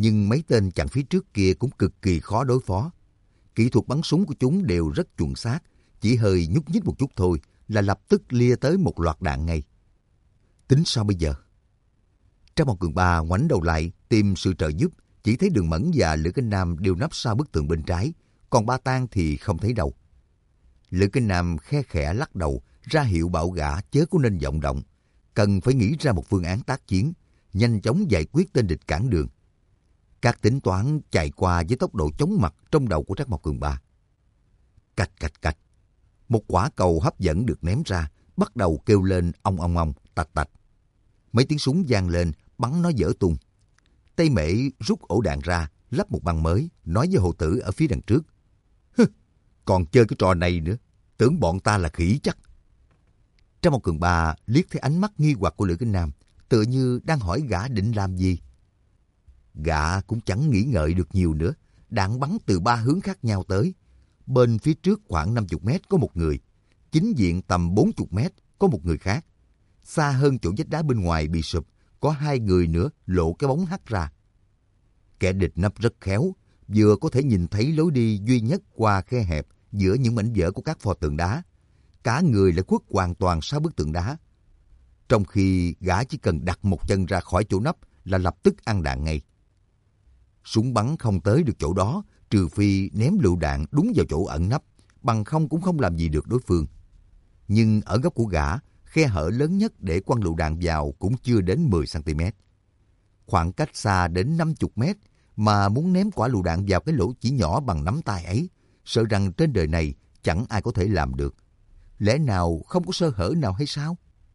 nhưng mấy tên chặn phía trước kia cũng cực kỳ khó đối phó. Kỹ thuật bắn súng của chúng đều rất chuẩn xác, chỉ hơi nhúc nhích một chút thôi là lập tức lia tới một loạt đạn ngay. Tính sao bây giờ? Trang Mộc Cường Ba ngoảnh đầu lại tìm sự trợ giúp, chỉ thấy Đường Mẫn và Lữ Kinh Nam đều nấp sau bức tường bên trái, còn Ba Tang thì không thấy đâu. Lữ Kinh Nam khe khẽ lắc đầu, ra hiệu bảo gã chớ có nên vọng động, cần phải nghĩ ra một phương án tác chiến, nhanh chóng giải quyết tên địch cản đường. Các tính toán chạy qua với tốc độ chóng mặt trong đầu của Trác Mộc Cường Ba. Cạch cạch cạch, một quả cầu hấp dẫn được ném ra, bắt đầu kêu lên ong ong ong, tạch tạch. Mấy tiếng súng vang lên, bắn nó dở tung. Tây Mễ rút ổ đạn ra, lắp một băng mới, nói với Hồ Tử ở phía đằng trước. Còn chơi cái trò này nữa, tưởng bọn ta là khỉ chắc. Trang Mộc Cường Ba liếc thấy ánh mắt nghi hoặc của Lữ Kinh Nam, tựa như đang hỏi gã định làm gì. Gã cũng chẳng nghĩ ngợi được nhiều nữa, đạn bắn từ 3 hướng khác nhau tới. Bên phía trước khoảng 50 mét có một người, chính diện tầm 40 mét có một người khác. Xa hơn chỗ vách đá bên ngoài bị sụp, có 2 người nữa lộ cái bóng hắt ra. Kẻ địch nấp rất khéo, vừa có thể nhìn thấy lối đi duy nhất qua khe hẹp giữa những mảnh vỡ của các pho tượng đá. Cả người lại khuất hoàn toàn sau bức tượng đá. Trong khi gã chỉ cần đặt một chân ra khỏi chỗ nấp là lập tức ăn đạn ngay. Súng bắn không tới được chỗ đó, trừ phi ném lựu đạn đúng vào chỗ ẩn nấp, bằng không cũng không làm gì được đối phương. Nhưng ở góc của gã, khe hở lớn nhất để quăng lựu đạn vào cũng chưa đến 10 cm. Khoảng cách xa đến 50 mét mà muốn ném quả lựu đạn vào cái lỗ chỉ nhỏ bằng nắm tay ấy, sợ rằng trên đời này chẳng ai có thể làm được. Lẽ nào không có sơ hở nào hay sao?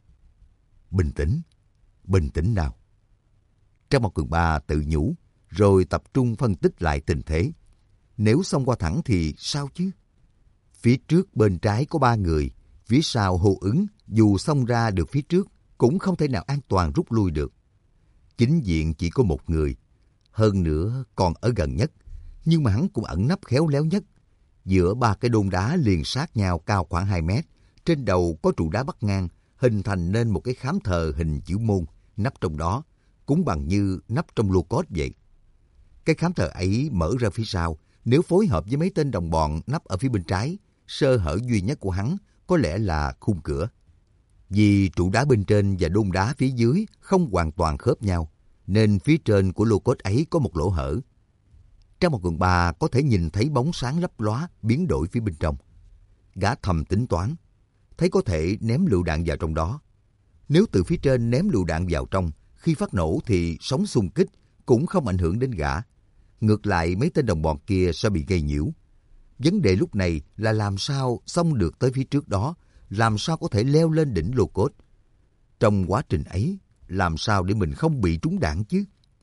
Bình tĩnh nào. Trang Mộc Cường Ba tự nhủ, rồi tập trung phân tích lại tình thế. Nếu xông qua thẳng thì sao chứ? Phía trước bên trái có 3 người, phía sau Hồ Ứng dù xông ra được phía trước cũng không thể nào an toàn rút lui được. Chính diện chỉ có một người, hơn nữa còn ở gần nhất, nhưng mà hắn cũng ẩn nấp khéo léo nhất. Giữa 3 cái đôn đá liền sát nhau cao khoảng 2 mét, trên đầu có trụ đá bắc ngang, hình thành nên một cái khám thờ hình chữ môn, nắp trong đó, cũng bằng như nắp trong lô cốt vậy. Cái khám thờ ấy mở ra phía sau, nếu phối hợp với mấy tên đồng bọn nắp ở phía bên trái, sơ hở duy nhất của hắn có lẽ là khung cửa. Vì trụ đá bên trên và đôn đá phía dưới không hoàn toàn khớp nhau, nên phía trên của lô cốt ấy có một lỗ hở. Trang Mộc Cường Ba có thể nhìn thấy bóng sáng lấp lóa biến đổi phía bên trong. Gã thầm tính toán, thấy có thể ném lựu đạn vào trong đó. Nếu từ phía trên ném lựu đạn vào trong, khi phát nổ thì sóng xung kích cũng không ảnh hưởng đến gã. Ngược lại mấy tên đồng bọn kia sẽ bị gây nhiễu. Vấn đề lúc này là làm sao xông được tới phía trước đó, làm sao có thể leo lên đỉnh lô cốt. Trong quá trình ấy, làm sao để mình không bị trúng đạn chứ?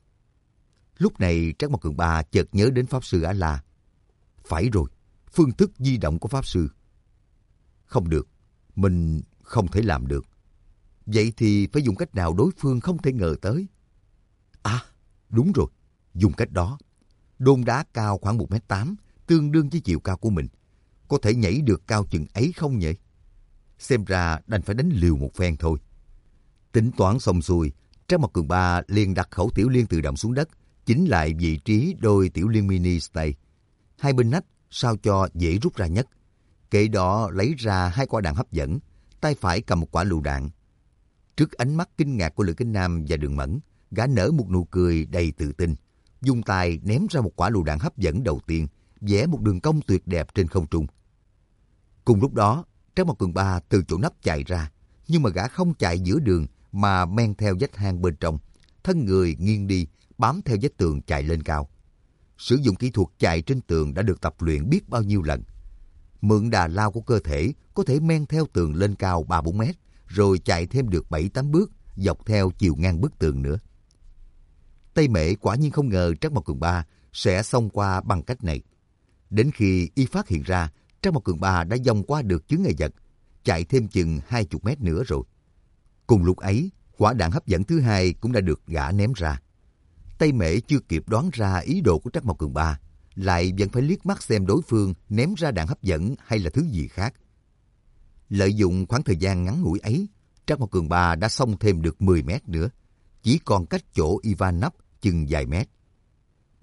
Lúc này Trác Mộc Cường Ba chợt nhớ đến Pháp Sư A-La. Phải rồi, phương thức di động của Pháp Sư. Không được, mình không thể làm được. Vậy thì phải dùng cách nào đối phương không thể ngờ tới? À, đúng rồi, dùng cách đó. Đôn đá cao khoảng 1m8, tương đương với chiều cao của mình. Có thể nhảy được cao chừng ấy không nhỉ? Xem ra đành phải đánh liều một phen thôi. Tính toán xong xuôi, Trác Mộc Cường Ba liền đặt khẩu tiểu liên tự động xuống đất, chỉnh lại vị trí đôi tiểu liên mini stay. Hai bên nách sao cho dễ rút ra nhất. Kệ đó lấy ra 2 quả đạn hấp dẫn, tay phải cầm một quả lựu đạn. Trước ánh mắt kinh ngạc của Lữ Kinh Nam và Đường Mẫn, gã nở một nụ cười đầy tự tin, dùng tay ném ra một quả lựu đạn hấp dẫn đầu tiên, vẽ một đường cong tuyệt đẹp trên không trung. Cùng lúc đó, Trác Mộc Cường Ba từ chỗ nấp chạy ra, nhưng mà gã không chạy giữa đường mà men theo vách hang bên trong, thân người nghiêng đi, bám theo vách tường chạy lên cao. Sử dụng kỹ thuật chạy trên tường đã được tập luyện biết bao nhiêu lần. Mượn đà lao của cơ thể, có thể men theo tường lên cao 3-4 mét, rồi chạy thêm được 7-8 bước, dọc theo chiều ngang bức tường nữa. Tây Mễ quả nhiên không ngờ Trác Mộc Cường Ba sẽ xông qua bằng cách này. Đến khi y phát hiện ra, Trác Mộc Cường Ba đã vòng qua được chướng ngại vật, chạy thêm chừng 20 mét nữa rồi. Cùng lúc ấy, quả đạn hấp dẫn thứ hai cũng đã được gã ném ra. Tây Mễ chưa kịp đoán ra ý đồ của Trác Mộc Cường Ba, lại vẫn phải liếc mắt xem đối phương ném ra đạn hấp dẫn hay là thứ gì khác. Lợi dụng khoảng thời gian ngắn ngủi ấy, Trác Mộc Cường Ba đã xông thêm được 10 mét nữa, chỉ còn cách chỗ Ivan nấp chừng vài mét.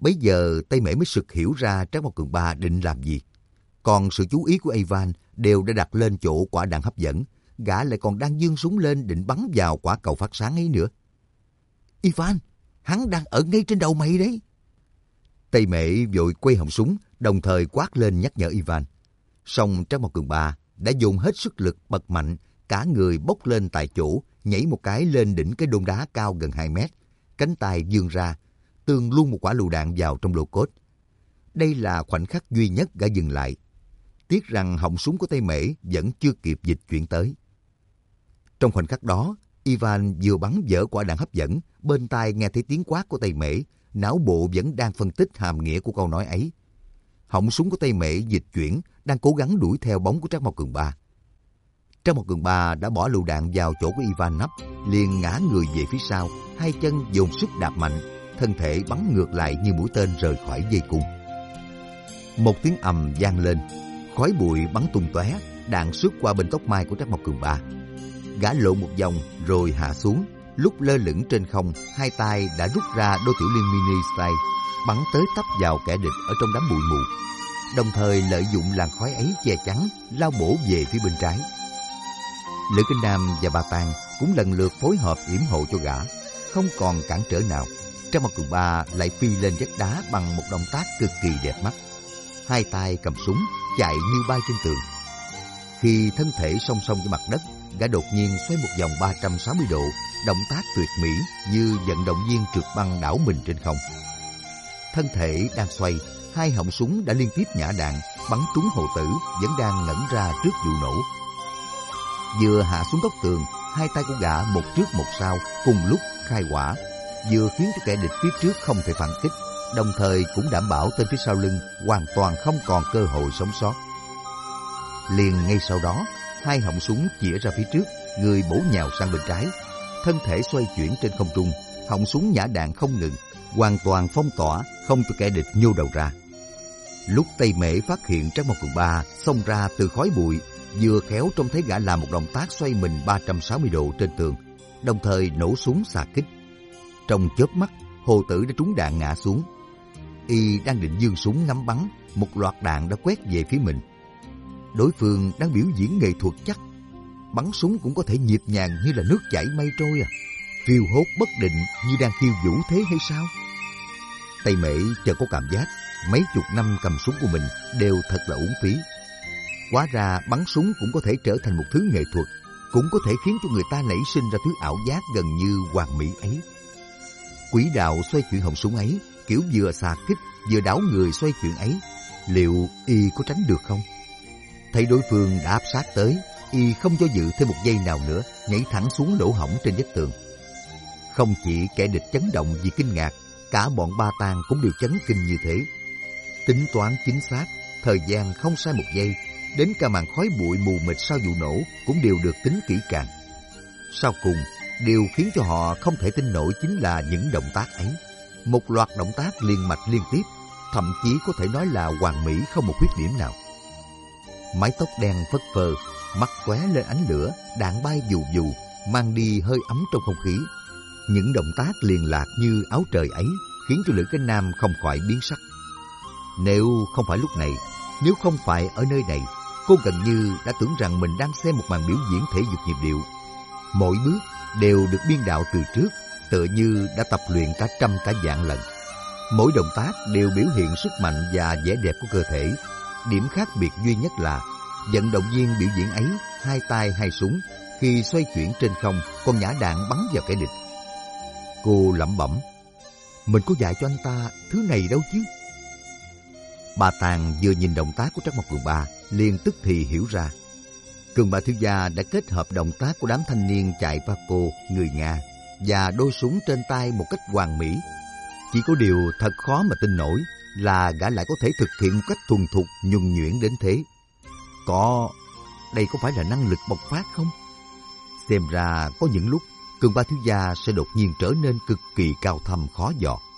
Bấy giờ Tây Mễ mới sực hiểu ra Trác Mộc Cường Ba định làm gì. Còn sự chú ý của Ivan đều đã đặt lên chỗ quả đạn hấp dẫn, gã lại còn đang giương súng lên định bắn vào quả cầu phát sáng ấy nữa. Ivan, hắn đang ở ngay trên đầu mày đấy. Tây Mễ vội quay họng súng, đồng thời quát lên nhắc nhở Ivan. Song Trác Mộc Cường Ba đã dồn hết sức lực bật mạnh, cả người bốc lên tại chỗ, nhảy một cái lên đỉnh cái đôn đá cao gần 2 mét, cánh tay vươn ra, tường luôn một quả lựu đạn vào trong lô cốt. Đây là khoảnh khắc duy nhất gã dừng lại. Tiếc rằng họng súng của Tây Mễ vẫn chưa kịp dịch chuyển tới. Trong khoảnh khắc đó, Ivan vừa bắn vỡ quả đạn hấp dẫn, bên tai nghe thấy tiếng quát của Tây Mễ, não bộ vẫn đang phân tích hàm nghĩa của câu nói ấy. Họng súng của Tây Mễ dịch chuyển, đang cố gắng đuổi theo bóng của Trác Mộc Cường Ba. Trác Mộc Cường Ba đã bỏ lựu đạn vào chỗ của Ivan nấp, liền ngã người về phía sau, hai chân dồn sức đạp mạnh, thân thể bắn ngược lại như mũi tên rời khỏi dây cung. Một tiếng ầm vang lên, khói bụi bắn tung tóe, đạn xước qua bên tóc mai của Trác Mộc Cường Ba. Gã lộn một vòng rồi hạ xuống, lúc lơ lửng trên không, hai tay đã rút ra đôi tiểu liên mini style, bắn tới tấp vào kẻ địch ở trong đám bụi mù. Đồng thời lợi dụng làn khói ấy che chắn, lao bổ về phía bên trái. Lữ Kinh Nam và Ba Tàng cũng lần lượt phối hợp yểm hộ cho gã, không còn cản trở nào. Trác Mộc Cường Ba lại phi lên vách đá bằng một động tác cực kỳ đẹp mắt. Hai tay cầm súng, chạy như bay trên tường. Khi thân thể song song với mặt đất, gã đột nhiên xoay một vòng 360 độ, động tác tuyệt mỹ như vận động viên trượt băng đảo mình trên không. Thân thể đang xoay, hai họng súng đã liên tiếp nhả đạn, bắn trúng Hồ Tử vẫn đang ngẩn ra trước vụ nổ. Vừa hạ xuống góc tường, hai tay của gã một trước một sau cùng lúc khai hỏa, vừa khiến cho kẻ địch phía trước không thể phản kích, đồng thời cũng đảm bảo tên phía sau lưng hoàn toàn không còn cơ hội sống sót. Liền ngay sau đó, hai họng súng chĩa ra phía trước, người bổ nhào sang bên trái, thân thể xoay chuyển trên không trung, họng súng nhả đạn không ngừng, hoàn toàn phong tỏa, không cho kẻ địch nhô đầu ra. Lúc Tây Mễ phát hiện Trác Mộc Cường Ba xông ra từ khói bụi, vừa khéo trông thấy gã làm một động tác xoay mình 360 độ trên tường, đồng thời nổ súng xạ kích. Trong chớp mắt, Hồ Tử đã trúng đạn ngã xuống. Y đang định giương súng ngắm bắn, một loạt đạn đã quét về phía mình. Đối phương đang biểu diễn nghệ thuật chắc, bắn súng cũng có thể nhịp nhàng như là nước chảy mây trôi à, phiêu hốt bất định như đang khiêu vũ thế hay sao? Tây Mễ chợt có cảm giác mấy chục năm cầm súng của mình đều thật là uổng phí. Hóa ra bắn súng cũng có thể trở thành một thứ nghệ thuật, cũng có thể khiến cho người ta nảy sinh ra thứ ảo giác gần như hoàn mỹ ấy. Quỹ đạo xoay chuyển họng súng ấy, kiểu vừa xạ kích vừa đảo người xoay chuyển ấy, liệu y có tránh được không? Thấy đối phương đã áp sát tới, y không do dự thêm một giây nào nữa, nhảy thẳng xuống lỗ hổng trên vách tường. Không chỉ kẻ địch chấn động vì kinh ngạc, cả bọn Ba Tàng cũng đều chấn kinh như thế. Tính toán chính xác, thời gian không sai một giây, đến cả màn khói bụi mù mịt sau vụ nổ cũng đều được tính kỹ càng. Sau cùng, điều khiến cho họ không thể tin nổi chính là những động tác ấy. Một loạt động tác liên mạch liên tiếp, thậm chí có thể nói là hoàn mỹ không một khuyết điểm nào. Mái tóc đen phất phơ, mắt lóe lên ánh lửa, đạn bay vù vù, mang đi hơi ấm trong không khí. Những động tác liền lạc như áo trời ấy khiến cho Lữ Kinh Nam không khỏi biến sắc. Nếu không phải lúc này, nếu không phải ở nơi này, cô gần như đã tưởng rằng mình đang xem một màn biểu diễn thể dục nhịp điệu. Mỗi bước đều được biên đạo từ trước, tựa như đã tập luyện cả trăm cả vạn lần. Mỗi động tác đều biểu hiện sức mạnh và vẻ đẹp của cơ thể. Điểm khác biệt duy nhất là vận động viên biểu diễn ấy hai tay hai súng, khi xoay chuyển trên không còn nhả đạn bắn vào kẻ địch. Cô lẩm bẩm, mình có dạy cho anh ta thứ này đâu chứ. Ba Tàng vừa nhìn động tác của Trác Mộc Cường Ba liền tức thì hiểu ra. Cường Ba thiếu gia đã kết hợp động tác của đám thanh niên chạy Paco người Nga và đôi súng trên tay một cách hoàn mỹ. Chỉ có điều thật khó mà tin nổi là gã lại có thể thực hiện một cách thuần thục nhuần nhuyễn đến thế. Đây có phải là năng lực bộc phát không? Xem ra có những lúc Cường Ba thiếu gia sẽ đột nhiên trở nên cực kỳ cao thâm khó dò.